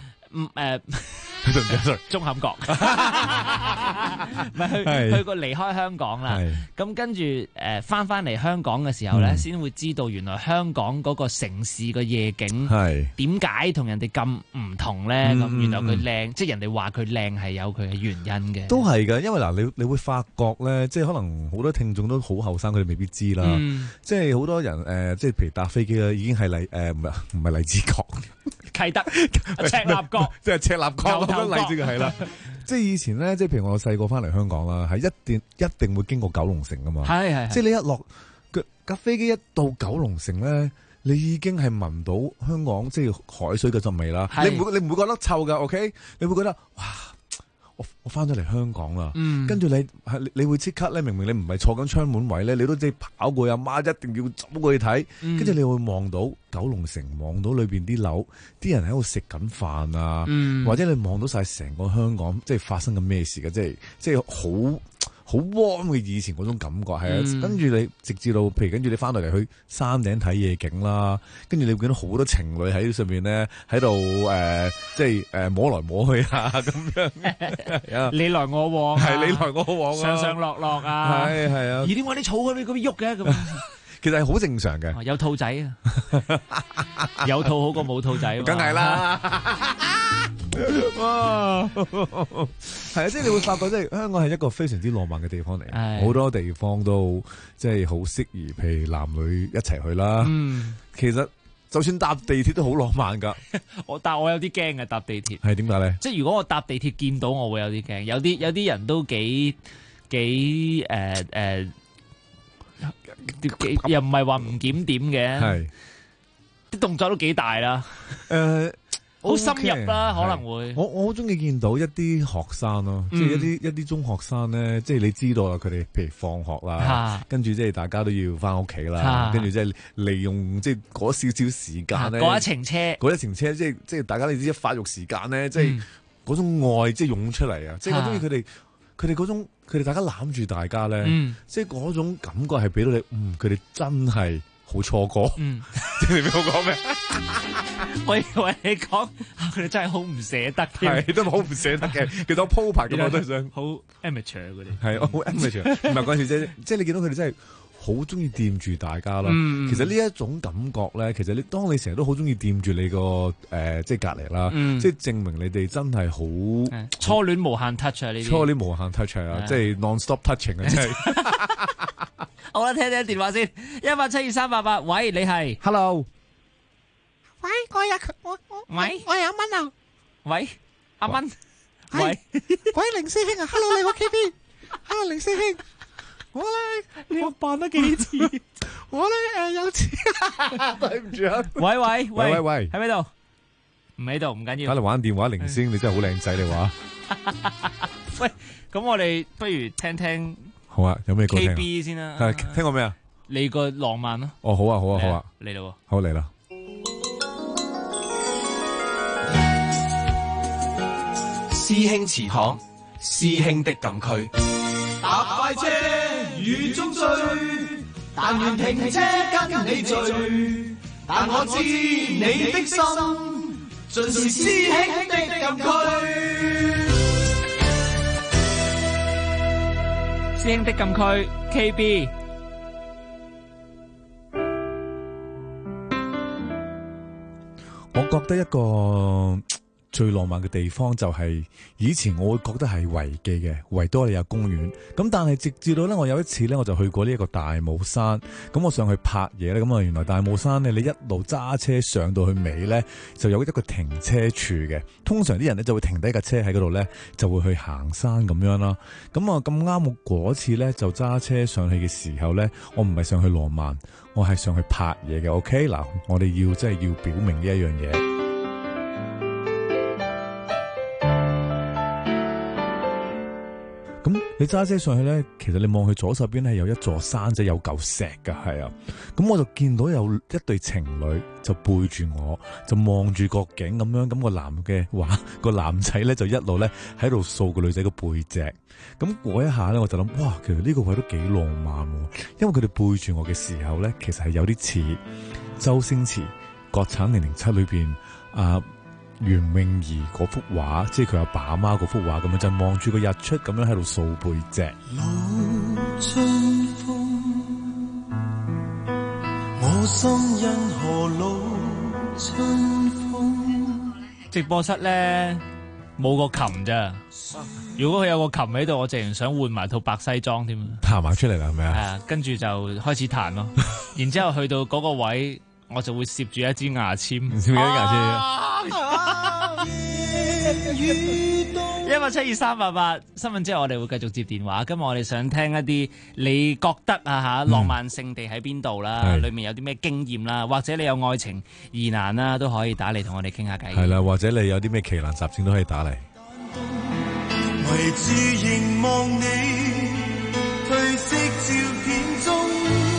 中坎角，唔係去過離開香港啦。咁跟住翻嚟香港嘅時候咧，先會知道原來香港嗰個城市嘅夜景點解同人哋咁唔同咧？咁原來佢靚，即係人哋話佢靚係有佢嘅原因嘅。都係㗎，因為嗱，你會發覺咧，即係可能好多聽眾都好後生，佢哋未必知啦。即係好多人即係譬如搭飛機啦，已經係唔係荔枝角。 啟德、赤鱲角， 即係赤鱲角咁樣例子嘅係啦。即係以前咧，即係譬如我細個翻嚟香港啦，係一定會經過九龍城噶嘛。係。即係你一落架飛機一到九龍城咧，你已經係聞到香港即係海水嘅陣味啦。你唔會覺得臭噶 ？OK， 你會覺得哇！我翻咗嚟香港啦，跟住你會即刻咧，明明你唔係坐緊窗門位咧，你都即係跑過阿媽，一定要走過去睇，跟住你會望到九龍城，望到裏邊啲樓，啲人喺度食緊飯啊，或者你望到晒成個香港，即係發生緊咩事嘅，即係好 warm 嘅以前嗰種感覺係啊。跟住你直至到譬如跟住你翻到嚟去山頂睇夜景啦，跟住你會見到好多情侶喺上面咧喺度即係摸來摸去啊咁樣。 你來我往係你來我往上上落落啊， 係啊。 而點解啲草咁喐嘅咁？ 其實係好正常嘅。 有兔仔啊，有兔好過冇兔仔， 梗係啦。哇，係啊，即係你會發覺，即係香港係一個非常之浪漫嘅地方嚟，好多地方都即係好適宜，譬如男女一齊去啦。其實就算搭地鐵都好浪漫噶。 但我有啲驚嘅搭地鐵。係點解咧？ 即係如果我搭地鐵見到，我會有啲驚。有啲人都幾又唔係話唔檢點嘅，係啲動作都幾大啦。好深入啦，可能會。 我好中意見到一啲學生咯，即係一啲中學生咧，即係你知道啦，佢哋譬如放學啦，跟住即係大家都要翻屋企啦，跟住即係利用即係嗰少少時間咧， 嗰一程車， 即係大家你知發育時間咧，即係嗰種愛即係湧出嚟啊！即係我中意佢哋嗰種，佢哋大家攬住大家咧，即係嗰種感覺係俾到你，佢哋真係好錯過。你明我講咩？ 我以為你講佢哋真係好唔捨得嘅， 係都好唔捨得嘅。其實我鋪排咁我都想好 amateur 嗰啲， 係好 amateur。唔係嗰陣時啫，即係你見到佢哋真係好中意掂住大家啦。其實呢一種感覺咧，其實當你成日都好中意掂住你個即係隔離啦，即係證明你哋真係好初戀無限 touch 啊！呢啲初戀無限 touch 啊，即係 non-stop touching 啊，真係。 好啦，聽聽電話先，1872388，喂，你係 ，Hello。 喂，我係阿蚊啊！ 喂，阿蚊， 喂，林師兄啊 ，Hello， 你個 KP，Hello， 林師兄，我咧， 你又扮得幾似？ 我咧有次， 對唔住啊！ 喂， 喺邊度？唔喺度，唔緊要。 喺度玩電話，林師兄你真係好靚仔，你話？ 喂，咁我哋不如聽聽。 好啊，有咩歌聽 ？KB 先啦。 係聽過咩啊？ 你個浪漫咯。 哦，好啊， 嚟啦！ 好嚟啦！ 師兄祠堂，師兄的禁區。 搭快車雨中追，但願停車跟你聚。但我知你的心，盡是師兄的禁區。 師兄的禁區 KB。 我覺得一個最浪漫嘅地方就係以前我會覺得係維記嘅維多利亞公園，咁但係直至到咧我有一次咧我就去過呢一個大帽山，咁我上去拍嘢咧，咁啊原來大帽山咧你一路揸車上到去尾咧就有一個停車處嘅，通常啲人咧就會停低架車喺嗰度咧就會去行山咁樣啦，咁啊咁啱我嗰次咧就揸車上去嘅時候咧，我唔係上去浪漫，我係上去拍嘢嘅。 OK 嗱，我哋真係要表明呢一樣嘢。咁你揸車上去咧，其實你望去左手邊咧有一座山仔，有嚿石噶，係啊。咁我就見到有一對情侶就背住我，就望住個景咁樣。咁個男仔咧就一路咧喺度掃個女仔個背脊。咁嗰一下咧我就諗，哇，其實呢個位都幾浪漫喎。因為佢哋背住我嘅時候咧，其實係有啲似周星馳國產007裏邊袁詠儀嗰幅畫，即係佢阿爸阿媽嗰幅畫咁樣，就望住個日出咁樣喺度掃背脊。 老春風，我心因何老春風？ 直播室咧冇個琴咋，如果佢有個琴喺度，我淨係想換埋套白西裝添。 彈埋出嚟啦，係咪啊？ 係啊，跟住就開始彈咯，然之後去到嗰個位，我就會攝住一支牙籤。攝住一支牙籤。1872388新聞之後，我哋會繼續接電話。今日我哋想聽一啲你覺得浪漫勝地喺邊度啦，裏面有啲咩經驗啦，或者你有愛情疑難啦，都可以打嚟同我哋傾下偈。 係啦，或者你有啲咩奇難雜症都可以打嚟。 唯自凝望你褪色照片中，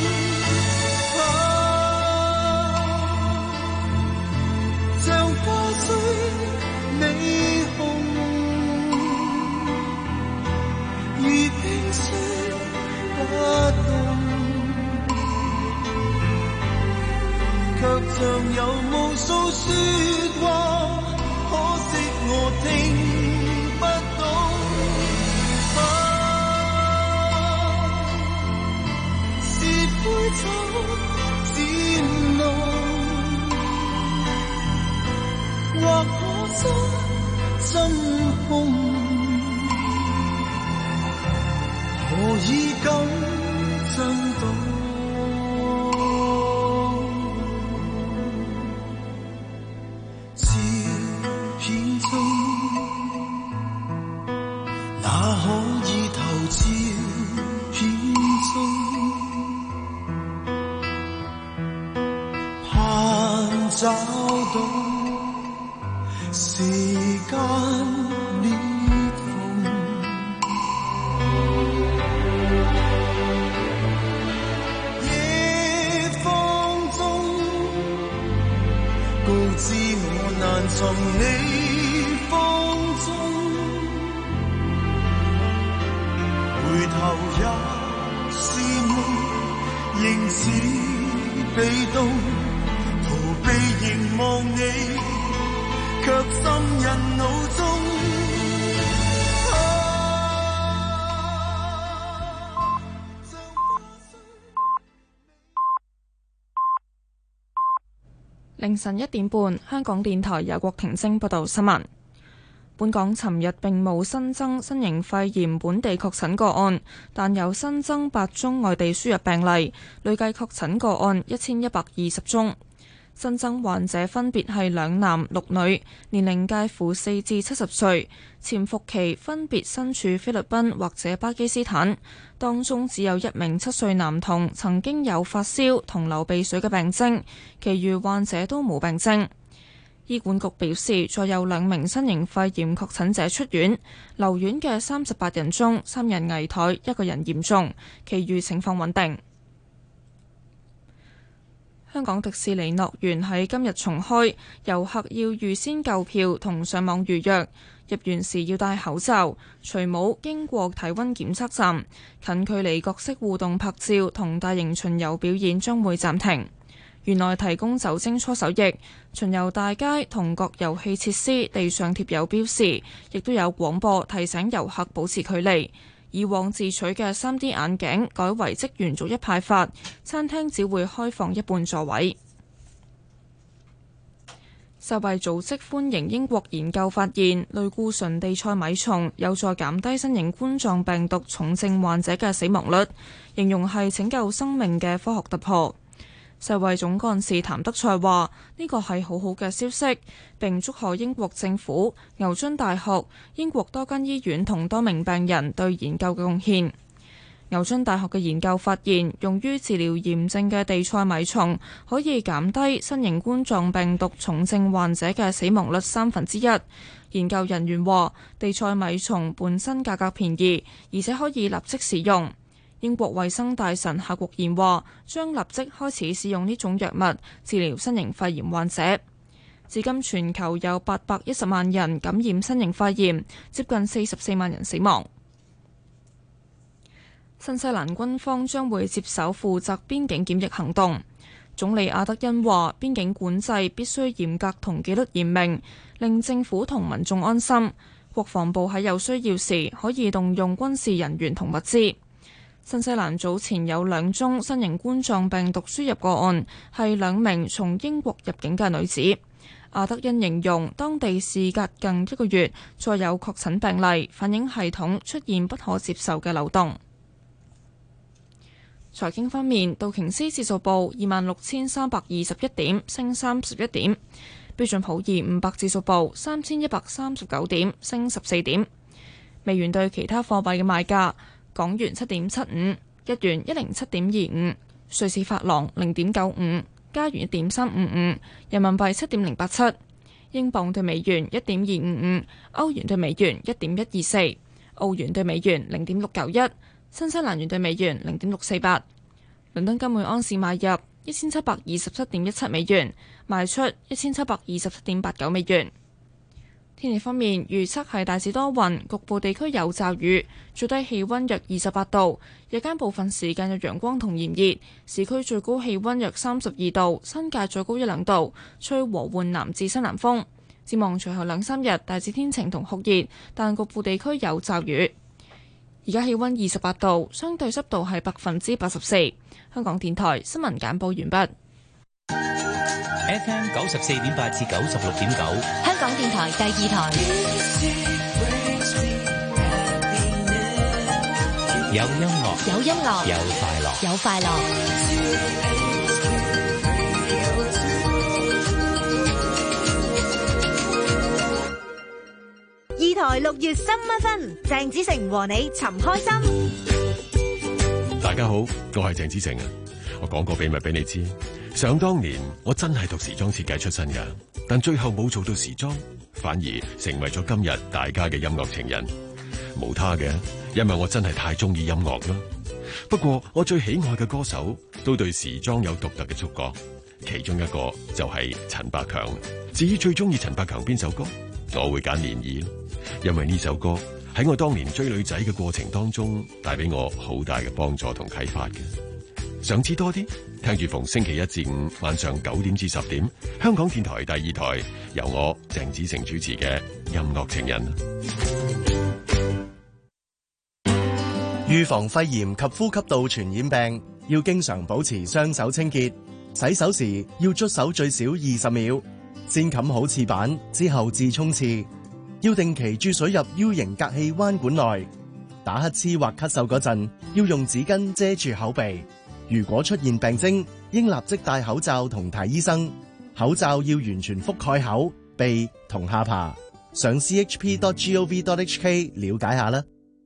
像花雖霓虹，如冰霜。 像有無數說話，可惜我聽不懂。是杯酒漸濃，或我心真空，何以敢震動？照片中，哪可以投照片中？盼找到時間裂縫，夜風中告知我難從你風中，回頭也是夢，仍似被動，逃避凝望你，卻深印腦中。 凌晨1點半，香港電台由郭婷晶報道新聞。本港尋日並冇新增新型肺炎本地確診個案，但有新增8宗外地輸入病例，累計確診個案1120宗。新增患者分別係2男6女，年齡介乎4至70歲，潛伏期分別身處菲律賓或者巴基斯坦。當中只有1名7歲男童曾經有發燒同流鼻水嘅病徵，其餘患者都冇病徵。醫管局表示，再有2名新型肺炎確診者出院，留院嘅38人中3人危殆，1個人嚴重，其餘情況穩定。香港迪士尼樂園喺今日重開，遊客要預先購票同上網預約，入園時要戴口罩、除帽，經過體溫檢測站，近距離角色互動拍照同大型巡遊表演將會暫停。園內提供酒精搓手液，巡遊大街同各遊戲設施地上貼有標示，亦都有廣播提醒遊客保持距離。以往自取嘅 3D 眼鏡改為職員逐一派發，餐廳只會開放一半座位。世衛組織歡迎英國研究發現，類固醇地塞米蟲有助減低新型冠狀病毒重症患者嘅死亡率，形容係拯救生命嘅科學突破。世衛總幹事譚德塞話：呢個係好好嘅消息，並祝賀英國政府、牛津大學、英國多間醫院同多名病人對研究嘅貢獻。牛津大學嘅研究發現，用於治療炎症嘅地塞米蟲可以減低新型冠狀病毒重症患者嘅死亡率1/3。研究人員話，地塞米蟲本身價格便宜，而且可以立即使用。英國衛生大臣夏國賢話，將立即開始使用呢種藥物治療新型肺炎患者。至今全球有810萬人感染新型肺炎，接近44萬人死亡。新西蘭軍方將會接手負責邊境檢疫行動。總理阿德恩話，邊境管制必須嚴格同紀律嚴明，令政府同民眾安心。國防部喺有需要時可以動用軍事人員同物資。新西蘭早前有2宗新型冠狀病毒輸入個案，係2名從英國入境嘅女子。阿德恩形容當地事隔近1個月再有確診病例，反映系統出現不可接受嘅漏洞。財經方面，道瓊斯指數報26,321點，升31點；標準普爾500指數報3,139點，升14點。美元對其他貨幣嘅賣價：港元7.75，日元107.25，瑞士法郎0.95，加元1.355，人民幣7.087，英鎊對美元1.255，歐元對美元1.124，澳元對美元0.691，新西蘭元對美元0.648。倫敦金每盎司買入1727.17美元，賣出1727.89美元。 天氣方面，預測係大致多雲，局部地區有驟雨，最低氣溫約28度，日間部分時間有陽光同炎熱，市區最高氣溫約32度，新界最高1-2度，吹和緩南至西南風。展望隨後2-3日大致天晴同酷熱，但局部地區有驟雨。而家氣溫28度，相對濕度係84%。香港電台新聞簡報完畢。 FM 94.8至96.9， 香港電台第2台。 有音樂， 有音樂， 有快樂， 有快樂。 2台6月心一分，鄭子誠和你尋開心。 大家好，我係鄭子誠啊！我講個秘密俾你知，想當年我真係讀時裝設計出身噶，但最後冇做到時裝，反而成為咗今日大家嘅音樂情人。無他嘅，因為我真係太中意音樂啦。不過我最喜愛嘅歌手都對時裝有獨特嘅觸覺，其中一個就係陳百強。至於最中意陳百強邊首歌，我會揀《漣漪》，因為呢首歌喺我當年追女仔嘅過程當中，帶俾我好大嘅幫助同啟發嘅。想知多啲，聽住逢星期一至五晚上9點至10點，香港電台第2台由我鄭子誠主持嘅音樂情人。 預防肺炎及呼吸道傳染病，要經常保持雙手清潔，洗手時要捽手最少20秒，先冚好廁板之後至沖廁。要定期注水入 U 型隔氣彎管內。打乞嗤或咳嗽嗰陣，要用紙巾遮住口鼻。如果出現病徵，應立即戴口罩同睇醫生。口罩要完全覆蓋口、鼻同下巴。上 chp.gov.hk 了解下啦。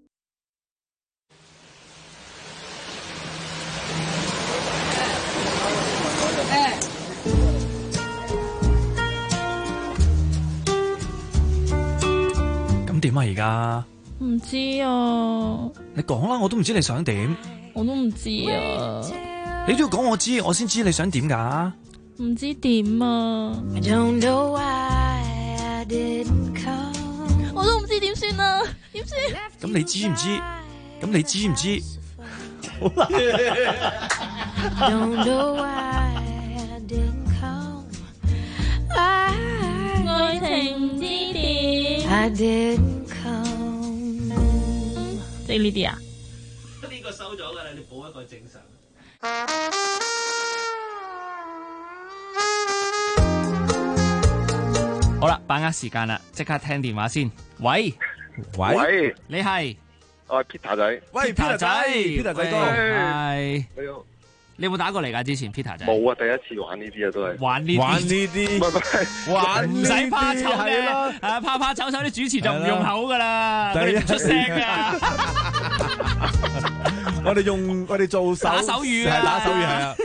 咁點啊？而家唔知啊， 你講啦，我都唔知你想點。 我都唔知啊， 你都要講我知，我先知你想點㗎。 唔知點啊，我都唔知點算啊，點算？ 咁你知唔知？咁你知唔知？好啦。 愛情之點？即係呢啲啊？ 呢個收咗㗎啦，你補一個正常。好啦，把握時間啦，即刻聽電話先。喂，你係？ 我係 Peter 仔。 喂 ，Peter 仔 ，Peter 仔哥， 係。 你好。 你有冇打過嚟㗎？之前 Peter 仔冇啊，第一次玩呢啲啊，都係玩呢啲，玩唔使怕醜嘅，怕醜啲主持就唔用口㗎啦，佢哋唔出聲㗎。 我哋做打手語啊， 打手語係啊。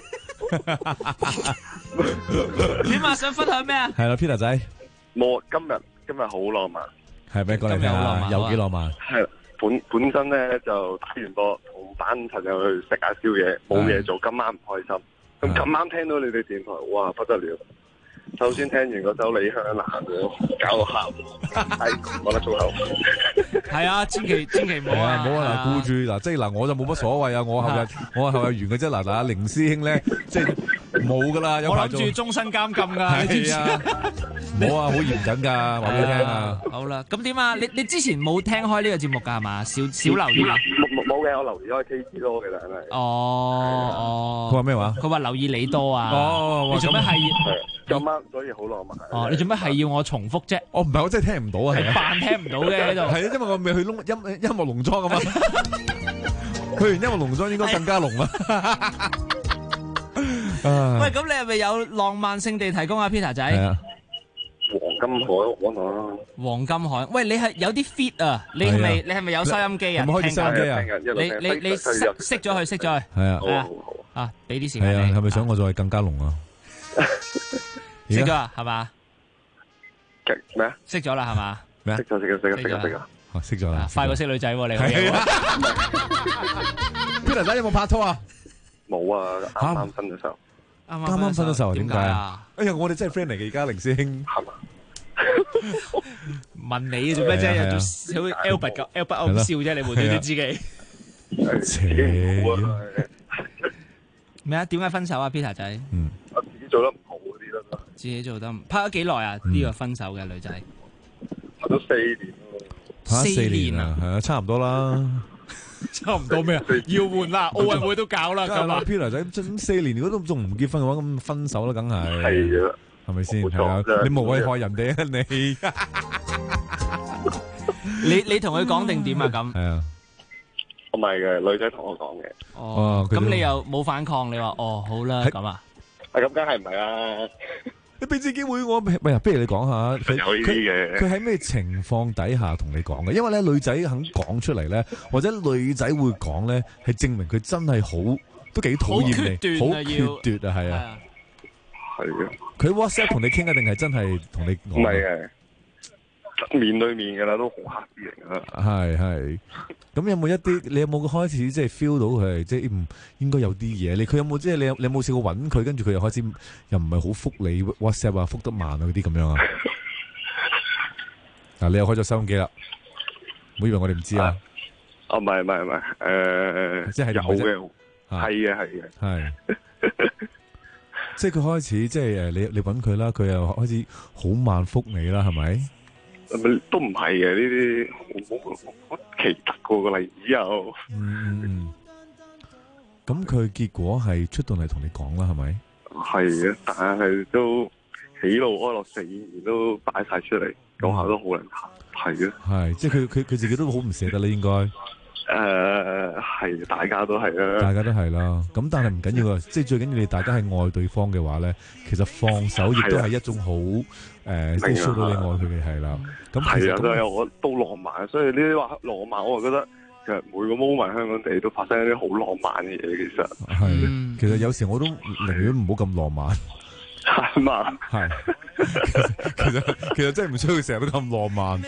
點啊？想分享咩啊？ 係啦 ，Peter 仔， 冇今日好浪漫， 係咪過嚟聽下？有幾浪漫？ 係本身咧就打完波，同班朋友去食下宵夜，冇嘢做，今晚唔開心。咁咁啱聽到你哋電台，哇不得了！首先聽完嗰首李香蘭嘅，搞到喊，係講得粗口。 係啊，千祈唔好啊！ 唔好啊！嗱，顧住嗱，即係嗱，我就冇乜所謂啊！我後日完嘅啫。嗱，凌師兄咧，即係冇噶啦，有排做。 我諗住終身監禁㗎，你知唔知啊？ 冇啊，好嚴謹㗎，話俾你聽啊！ 好啦，咁點啊？你之前冇聽開呢個節目㗎係嘛？少留意。 冇嘅，我留意開 KG 多嘅啦，係咪？ 哦。 佢話咩話？ 佢話留意你多啊。 哦。 你做咩係？ 咁啱，所以好浪漫。 哦，你做咩係要我重複啫？ 我唔係，我真係聽唔到啊！ 係扮聽唔到嘅喺度。 係啊，因為我未去音樂農莊啊嘛。去完音樂農莊應該更加濃啦。 喂，咁你係咪有浪漫勝地提供啊 Peter 仔？ 係啊。 黃金海揾我啦。 黃金海，喂，你係有啲 fit 啊？你係咪有收音機啊？ 有冇開收音機啊？ 你熄咗佢，熄咗佢。 係啊。 啊，俾啲時間你。 係啊，係咪想我再更加濃啊？ 熄咗啊，係嘛？ 咩啊？ 熄咗啦，係嘛？ 咩啊？ 熄咗。 熄咗啦。 快過識女仔喎，你可以。 Peter 仔有冇拍拖啊？ 冇啊，啱啱分咗手。 啱啱分咗手，點解啊？哎呀，我哋真係 friend 嚟嘅，而家凌師兄。 係嘛？ 問你做咩啫？又做好 Albert 咁 Albert 咁笑啫？你換你自己咩啊？點解分手啊 ，Peter 仔？ 我自己做得唔好嗰啲啦。 自己做得拍咗幾耐啊？呢個分手嘅女仔拍咗4年咯。 拍咗4年啊，係啊，差唔多啦。 差唔多咩啊？要換啦，奧運會都搞啦，咁啊 ，Peter 仔咁4年如果都仲唔結婚嘅話，咁分手啦，梗係係啊， 係咪先？係啊，你無謂害人哋啊你。 你同佢講定點啊？咁係啊， 唔係嘅，女仔同我講嘅。 哦，咁你又冇反抗？你話哦好啦，咁啊？ 咁梗係唔係啦？ 你俾次機會我，不如你講下佢喺咩情況底下同你講嘅？因為咧女仔肯講出嚟咧，或者女仔會講咧，係證明佢真係都幾討厭你，好決斷啊，係啊， 係啊。 佢 WhatsApp 同你傾啊，定係真係同你講？ 唔係嘅，面對面噶啦，都好黑啲型啦。 係。咁有冇一啲？你有冇開始即係 feel 到佢即係應該有啲嘢？佢有冇即係你有冇試過揾佢，跟住佢又開始又唔係好覆你 WhatsApp 啊，覆得慢啊嗰啲咁樣啊？嗱，你又開咗收音機啦，唔好以為我哋唔知啊！ 唔係， 即係有嘅，係嘅。 即係佢開始即係你揾佢啦，佢又開始好慢覆你啦，係咪？ 都唔係嘅，呢啲好奇特個例子又。 咁佢結果係出到嚟同你講啦，係咪？ 係啊，但係都喜怒哀樂4年都擺晒出嚟，講下都好難談。係啊， 係即係佢自己都好唔捨得啦，應該。 係大家都係啦， 大家都係啦。咁但係唔緊要啊，即係最緊要你大家係愛對方嘅話咧，其實放手亦都係一種好即係 show 到你愛佢嘅係啦。咁係啊，都係我都浪漫，所以呢啲話浪漫，我就覺得其實每個 moment 香港地都發生一啲好浪漫嘅嘢。其實係，其實有時我都寧願唔好咁浪漫。 係嘛？ 係，其實真係唔需要成日都咁浪漫。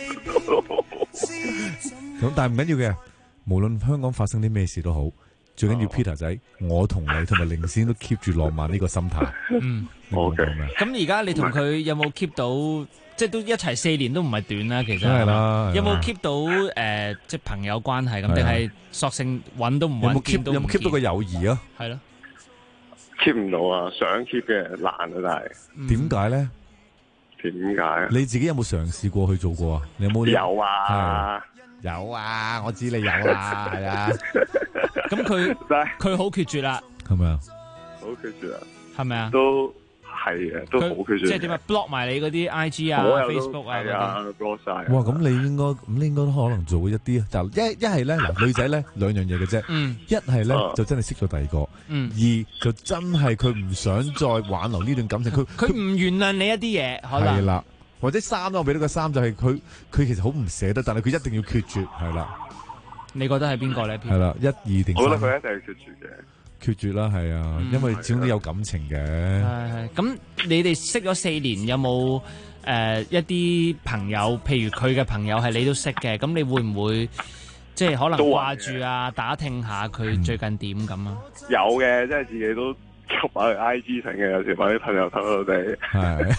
咁但係唔緊要嘅。無論香港發生啲咩事都好，最緊要 Peter 仔，我同你同埋凌先都 keep 住浪漫呢個心態。 OK。 咁而家你同佢有冇 keep 到，即係都一齊4年都唔係短啦，其實。 係啦。 有冇 keep 到即係朋友關係咁，定係索性揾都唔揾？ 有冇 keep 到個友誼啊？ 係咯。 keep 唔到啊！想 keep 嘅難啊，但係。 點解咧？ 點解？ 你自己有冇嘗試過去做過啊？你有冇？ 有啊。 有啊，我知你有啦，係啊。 咁佢好決絕啦， 係咪啊？ 好決絕啊， 係咪啊？ 都係嘅，都好決絕。 即係點啊 ？block 埋你嗰啲 IG 啊、Facebook 啊嗰啲。 block 晒。 哇，咁你應該都可能做一啲，就一係咧嗱，女仔咧2樣嘢嘅啫。一係咧就真係識咗第二個。2就真係佢唔想再挽留呢段感情， 佢唔原諒你一啲嘢，可能。 係啦。或者3我俾到個3就係佢其實好唔捨得，但係佢一定要決絕，係啦。 你覺得係邊個咧？ 係啦，1、2定3。 我覺得佢一定係決絕嘅。 決絕啦，係啊，因為始終都有感情嘅。 係。咁你哋識咗4年，有冇一啲朋友，譬如佢嘅朋友係你都識嘅，咁你會唔會即係可能掛住啊，打聽下佢最近點咁啊？ 有嘅，即係自己都入埋 IG 成嘅，有時揾啲朋友偷偷地。係。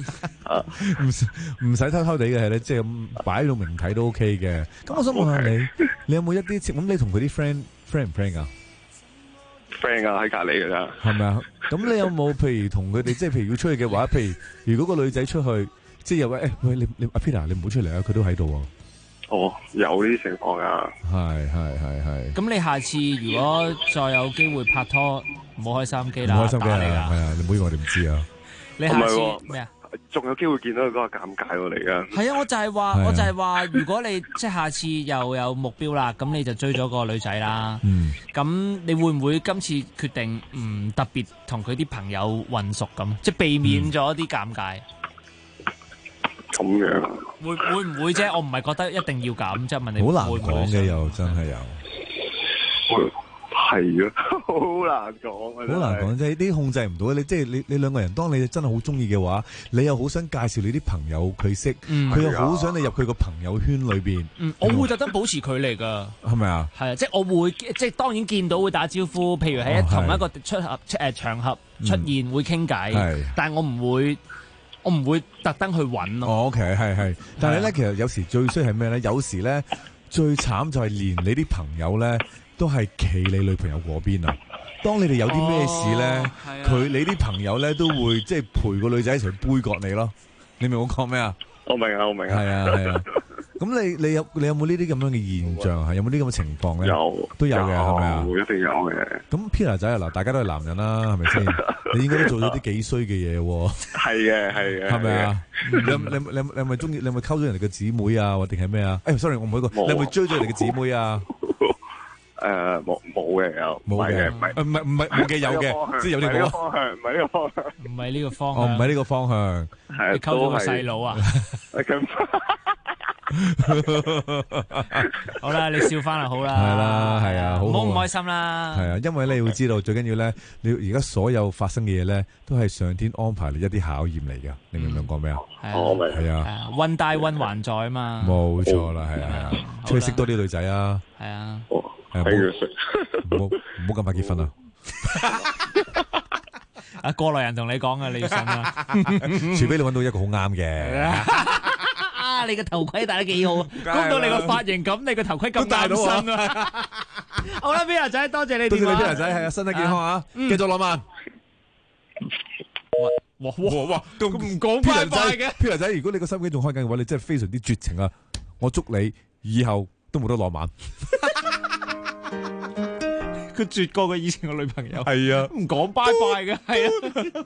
唔使偷偷地嘅係咧，即係咁擺到明睇都 OK 嘅。咁我想問下你，你有冇一啲咁你同佢啲 friend 唔 friend 啊 ？friend 啊，喺隔籬噶咋？ 係咪啊？咁你有冇譬如同佢哋，即係譬如要出去嘅話，譬如如果個女仔出去，即係又喂你阿 Peter 你唔好出嚟啊，佢都喺度啊。 哦，有呢啲情況啊。 係。 咁你下次如果再有機會拍拖，唔好開收音機啦， 唔好開收音機啊，係啊，你唔好以為我哋唔知啊。 你下次咩啊？ 仲有機會見到佢嗰個尷尬喎，嚟㗎。 係啊，我就係話，如果你即係下次又有目標啦，咁你就追咗個女仔啦。咁你會唔會今次決定唔特別同佢啲朋友混熟咁，即係避免咗啲尷尬？ 咁樣會唔會啫？我唔係覺得一定要咁，即係問你。 好難講嘅又真係有。 係啊，好難講啊！ 好難講，即係啲控制唔到。你即係你兩個人，當你真係好中意嘅話，你又好想介紹你啲朋友佢識，佢又好想你入佢個朋友圈裏邊。 我會特登保持距離噶， 係咪啊？ 係啊，即係我會，即係當然見到會打招呼，譬如喺同一個場合出現會傾偈，但係我唔會我唔會特登去揾咯。 OK， 係，但係咧，其實有時最衰係咩咧？有時咧最慘就係連你啲朋友咧都係企你女朋友嗰邊啊！當你哋有啲咩事咧，你啲朋友咧都會即係陪個女仔一齊杯葛你咯。你明我講咩啊？ 我明啊。 係啊。咁你有冇呢啲咁樣嘅現象係？有冇啲咁嘅情況咧？都有嘅，係咪啊？ 一定有嘅。 咁 Peter 仔啊，嗱，大家都係男人啦，係咪先？你應該都做咗啲幾衰嘅嘢喎。 係嘅。 係咪啊？你係咪中意？你係咪溝咗人哋嘅姊妹啊？或定係咩啊？sorry， 我唔係個。你係咪追咗人哋嘅姊妹啊？ 冇嘅有，冇嘅唔係有嘅，即係有呢個方向，唔係呢個方向， 唔係呢個方向， 唔係呢個方向， 係溝咗個細佬啊！好啦，你笑翻就好啦， 係啦，係啊，好唔開心啦， 係啊，因為咧你要知道，最緊要咧，你而家所有發生嘅嘢咧，都係上天安排你一啲考驗嚟噶，你明唔明講咩啊？係啊， 運大運還在啊嘛， 冇錯啦，係啊，出去識多啲女仔啊， 係啊。 唔好咁快結婚啊！ 啊，過來人同你講啊，你要信啊！ 除非你揾到一個好啱嘅。 啊，你個頭盔戴得幾好，估到你個髮型咁，你個頭盔咁啱身啊！好啦，Peter仔，多謝你電話。 多謝你 Peter仔，係啊，身體健康啊，繼續浪漫。哇！咁唔講拜拜嘅 Peter仔，如果你個心機仲開緊嘅話，你真係非常之絕情啊！我祝你以後都冇得浪漫。 佢絕過佢以前個女朋友， 係啊， 唔講拜拜嘅，係啊。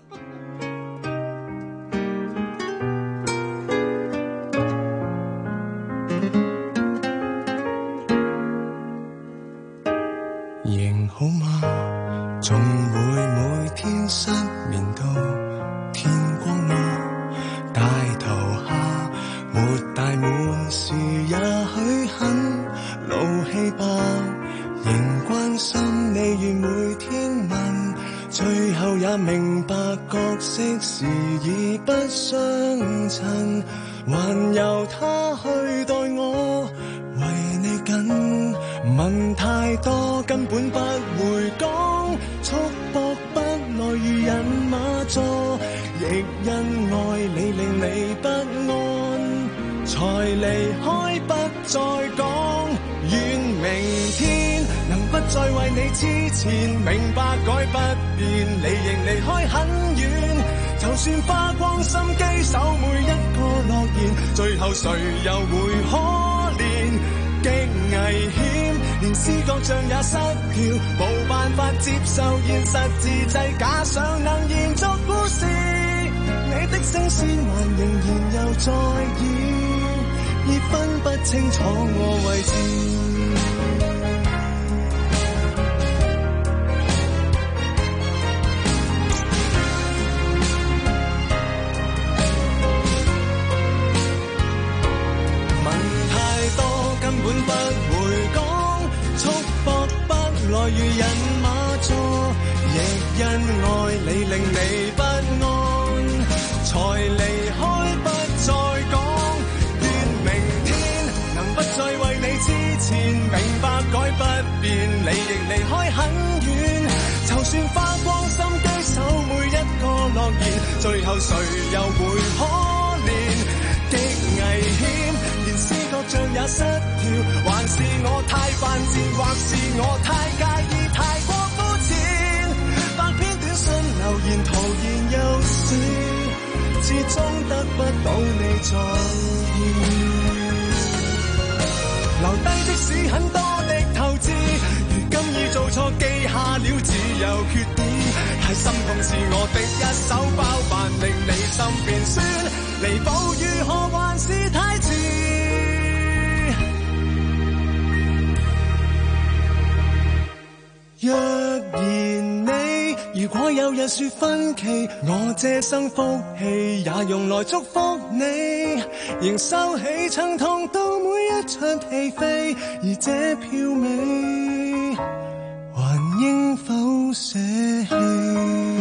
仍好嗎？總會每天失眠到天光嗎？大頭蝦沒大滿是也許很老氣吧。仍關心你如每天問，最後也明白角色時已不相襯，還由他去待我為你緊，問太多根本不會講，束縛不來如人馬座，亦因愛你令你不安，才離開不再講，願明天能不再為你痴纏，明白改不變，你仍離開很遠，就算花光心機守每一個諾言，最後誰又會可憐？極危險，連思覺像也失調，無辦法接受現實自製，假想能延續故事，你的聲線還仍然又在演，已分不清楚我位置。根本不會講，束縛不來如人馬座，亦因愛你令你不安，才離開不再講，願明天能不再為你痴纏，明白改不變，你亦離開很遠，就算花光心機守每一個諾言，最後誰又會可憐？極危險，連思覺像也失調，還是我太犯賤，或是我太介意，太過膚淺，百篇短信留言徒然又是，始終得不到你在意，留低的是很多的透支，如今已做錯記下了，只有缺點，太心痛是我的一手包辦，令你心變酸，彌補如何還是太遲。若然你如果有日說分歧，我這生福氣也用來祝福你，仍收起曾同到每一場戲飛，而這票尾還應否捨棄？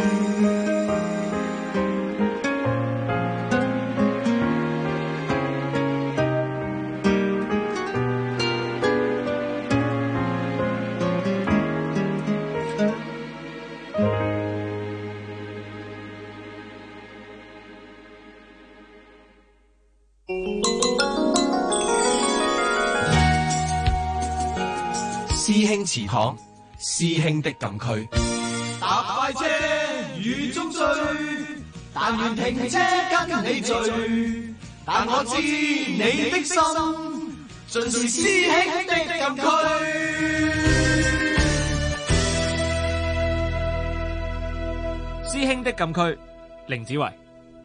興祠堂，師兄的禁區。 搭快車雨中追，但願停車跟你聚。但我知你的心，盡是師兄的禁區。 師兄的禁區，凌子維。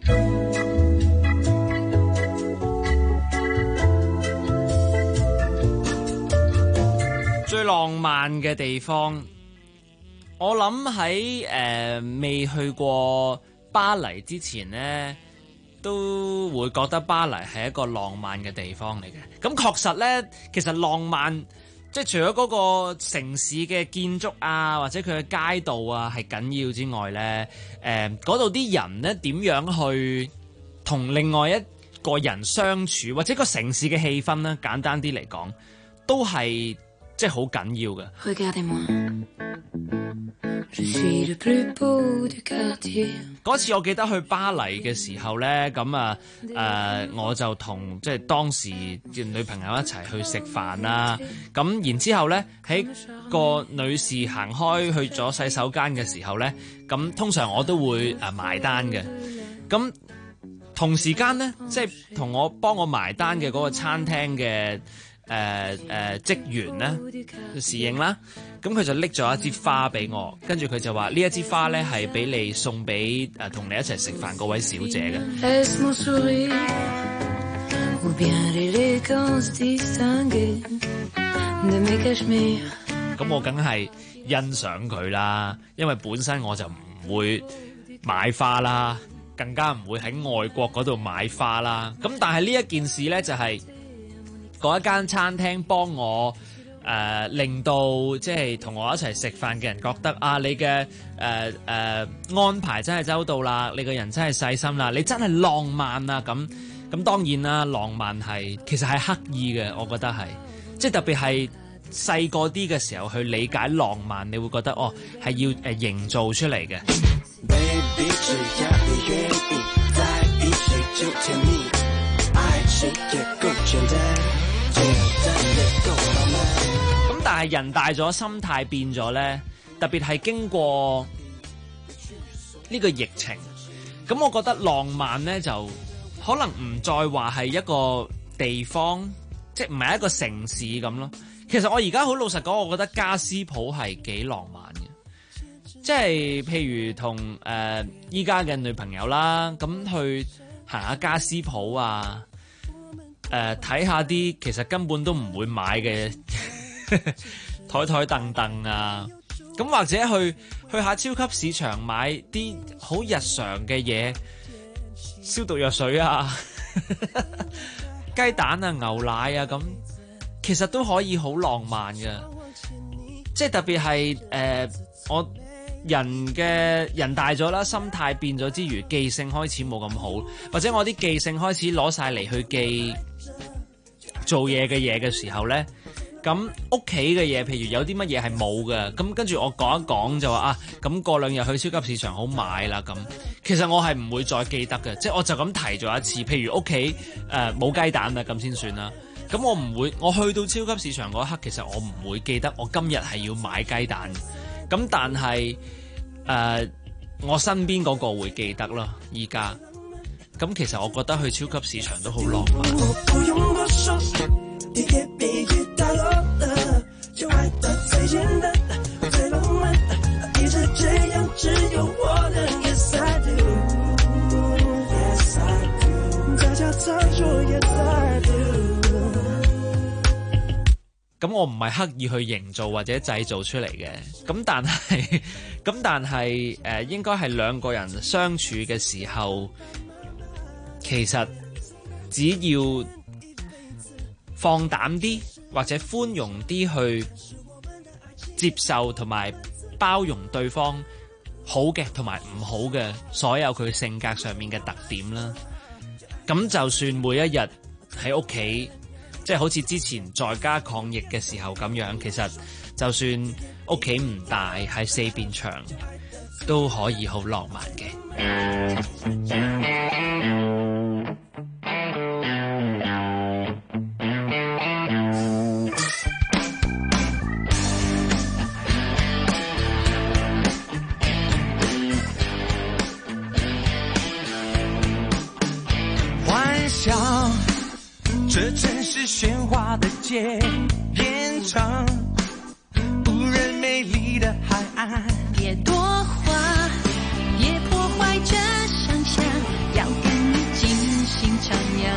最浪漫嘅地方，我諗喺未去過巴黎之前呢，都會覺得巴黎係一個浪漫嘅地方嚟嘅。咁確實呢，其實浪漫即係除咗嗰個城市嘅建築啊，或者佢嘅街道啊係緊要之外呢，嗰度啲人呢點樣去同另外一個人相處，或者個城市嘅氣氛呢，簡單啲嚟講，都係即係好緊要嘅。嗰次我記得去巴黎嘅時候呢，咁我就同即係當時嘅女朋友一齊去食飯啦。咁然之後呢，喺個女士行開去咗洗手間嘅時候呢，咁通常我都會埋單嘅。咁同時間呢，即係幫我埋單嘅嗰個餐廳嘅職員咧，侍應啦，咁佢就拎咗一支花俾我，跟住佢就話呢一支花咧係俾你送俾同你一齊食飯嗰位小姐嘅。咁我梗係欣賞佢啦，因為本身我就唔會買花啦，更加唔會喺外國嗰度買花啦。咁但係呢一件事咧就係嗰一間餐廳幫我令到即係同我一齊食飯嘅人覺得啊，你嘅安排真係周到啦，你個人真係細心啦，你真係浪漫啊！咁當然啦，浪漫其實係刻意嘅，我覺得係即係特別係細個啲嘅時候去理解浪漫，你會覺得哦係要營造出嚟嘅。Baby， 只要你願意在一起就甜蜜，愛情也夠簡單。咁但係人大咗，心態變咗呢，特別係經過呢個疫情，咁我覺得浪漫呢，就可能唔再話係一個地方，即係唔係一個城市咁咯。其實我而家好老實講，我覺得加斯普係幾浪漫嘅，即係譬如同依家嘅女朋友啦，咁去行下加斯普啊。睇下啲其實根本都唔會買嘅台凳凳啊，咁或者去下超級市場買啲好日常嘅嘢，消毒藥水啊、雞蛋啊、牛奶啊，咁其實都可以好浪漫嘅。即係特別係我人大咗啦，心態變咗之餘，記性開始冇咁好，或者我啲記性開始攞晒嚟去記做嘢嘅時候呢，咁屋企嘅嘢，譬如有啲乜嘢係冇嘅，咁跟住我講一講就話啊，咁過兩日去超級市場好買啦咁。其實我係唔會再記得嘅，即係我就咁提咗一次，譬如屋企冇雞蛋啦，咁先算啦。咁我唔會，我去到超級市場嗰一刻，其實我唔會記得我今日係要買雞蛋。咁但係我身邊嗰個會記得咯，依家。咁其實我覺得去超級市場都好浪漫。咁我唔係刻意去營造或者製造出嚟嘅，咁但係應該係兩個人相處嘅時候，其實只要放膽啲或者寬容啲去接受同埋包容對方好嘅同埋唔好嘅所有佢性格上面嘅特點啦。咁就算每一日喺屋企，即係好似之前在家抗疫嘅時候咁樣，其實就算屋企唔大，係四邊牆都可以好浪漫嘅。 想这城市喧哗的街变成无人美丽的海岸， 别多话，别破坏这想象，要跟你尽兴徜徉。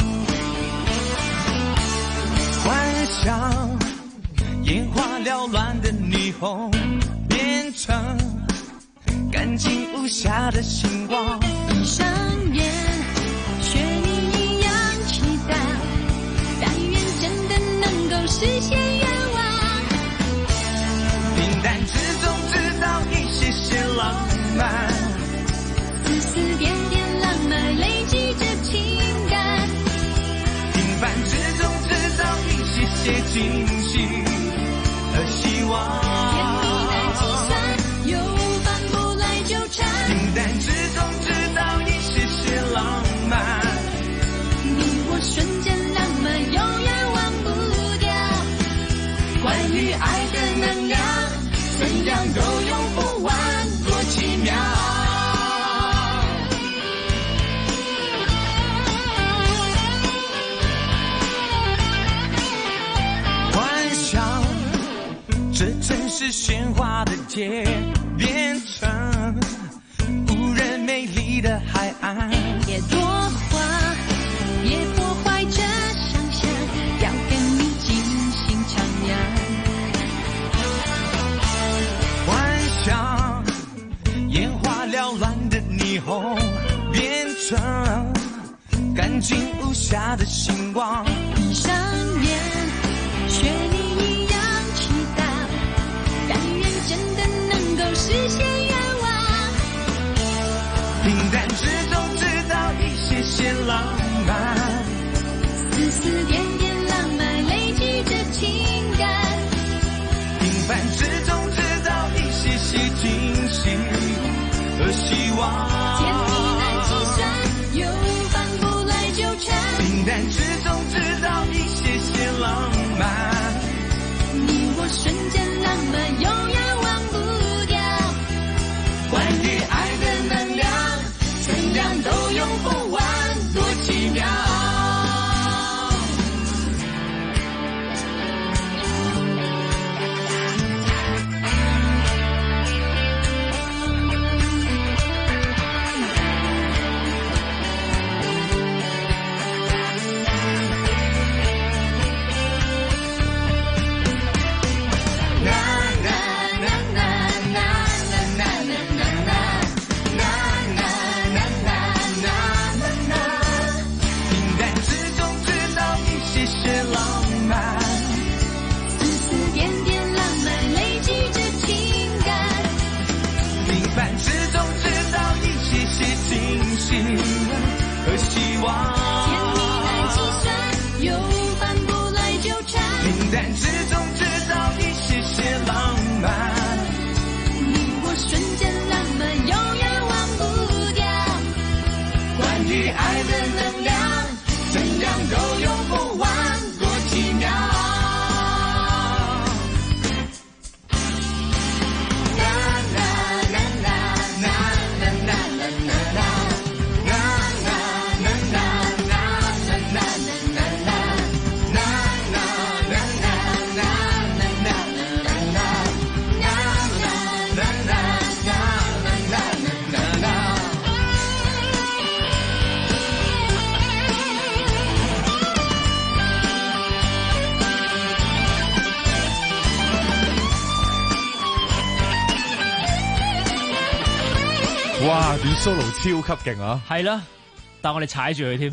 幻想眼花缭乱的霓虹变成干净无瑕的星光， 闭上眼，学你一样祈祷，但愿真的能够实现愿望。 平淡之中制造一些些浪漫， 丝丝点点浪漫累积着情感， 平凡之中制造一些些惊喜和希望。 甜蜜难计算，又反复来纠缠， 平淡之中制造一些些浪漫， 你我瞬间浪漫永远忘不掉。 关于爱的能量，怎样都用不完，多奇妙。幻想这城市喧哗的街变成无人美丽的海岸， 别多话，别破坏这想象，要跟你尽兴徜徉。 幻想眼花缭乱的霓虹变成干净无瑕的星光， 闭上眼，学你一样祈祷，但愿真的能够实现愿望。 平淡之中制造一些些浪漫， 丝丝点点浪漫累积着情感， 平凡之中制造一些些惊喜和希望。 甜蜜难计算，又反复来纠缠， 平淡之中制造一些些浪漫， 你我瞬间浪漫永远忘不掉。 关于爱的能量，怎样都用不完，多奇妙。平淡之中制造一些些浪漫， 丝丝点点浪漫累积着情感， 平凡之中制造一些些惊喜和希望。 甜蜜难计算，又反复来纠缠， 平淡之中制造一些些浪漫， 你我瞬间浪漫永远忘不掉。 关于爱的能量，怎样都用不完，多奇妙。 哇！段 solo 超級勁啊！ 係啦，但我哋踩住佢添。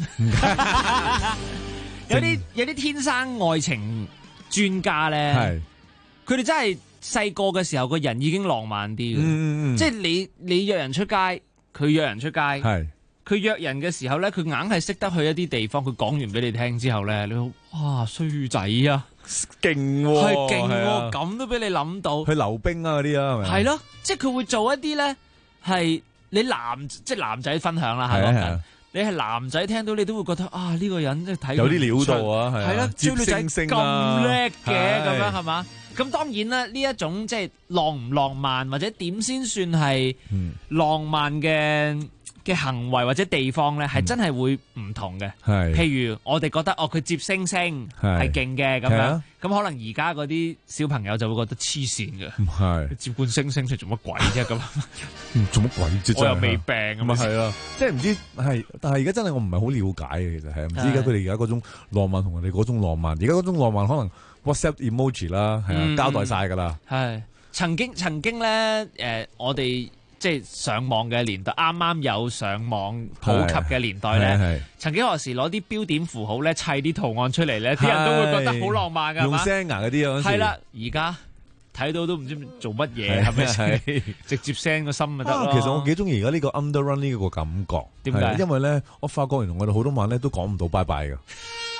有啲天生愛情專家咧，佢哋真係細個嘅時候個人已經浪漫啲嘅，即係你約人出街，佢約人出街，佢約人嘅時候咧，佢硬係識得去一啲地方。佢講完俾你聽之後咧，你哇衰仔啊， 勁喎， 係勁喎，咁都俾你諗到去溜冰啊嗰啲啊，係咪？ 係咯，即係佢會做一啲咧係。你即係男仔分享啦，係講你係男仔聽到你都會覺得啊呢個人即係睇有啲料到啊，係啦， 追女仔咁叻嘅咁樣係嘛？咁當然啦，呢一種即係浪唔浪漫或者點先算係浪漫嘅嘅行為或者地方咧，係真係會唔同嘅。譬如我哋覺得佢接星星係勁嘅咁樣，咁可能而家嗰啲小朋友就會覺得黐線嘅。唔係接罐星星出嚟做乜鬼啫咁？ 做乜鬼啫？ 我又未病咁咪係咯，即係唔知係，但係而家真係我唔係好了解嘅，其實係唔知而家佢哋而家嗰種浪漫同我哋嗰種浪漫，而家嗰種浪漫可能 WhatsApp emoji 啦，係啊，交代晒噶啦。係曾經咧，我哋即係上網嘅年代，啱啱有上網普及嘅年代咧，曾經何時攞啲標點符號咧砌啲圖案出嚟咧，啲人都會覺得好浪漫噶， 用聲啊嗰啲啊。 係啦，而家睇到都唔知做乜嘢，係咪先？直接 send 個心就得咯。 其實我幾中意而家呢個 underrun 呢個感覺。 點解？ 因為咧，我發覺原來我哋好多晚咧都講唔到拜拜噶。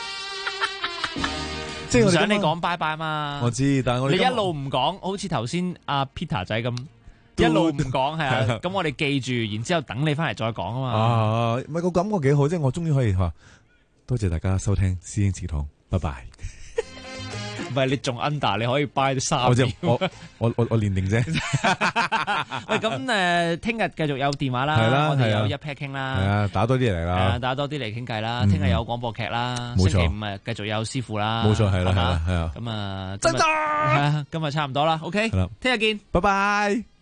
即係我想你講拜拜嘛？ 我知，但係我哋你一路唔講，好似頭先阿 Peter 仔咁，一路唔講係啊。咁我哋記住，然之後等你翻嚟再講啊嘛。 唔係個感覺幾好，即係我終於可以話多謝大家收聽師兄祠堂，拜拜。 唔係你仲 under，你可以 buy 到3秒。 我練定啫。 喂，咁聽日繼續有電話啦， 係啦， 我哋有一 pair 傾啦。 係啊，打多啲嚟啦。 打多啲嚟傾偈啦。聽日有廣播劇啦， 冇錯。 星期5繼續有師傅啦。 冇錯，係啦，係啊。 咁啊， 真係， 今日差唔多啦。OK，聽日見， 拜拜。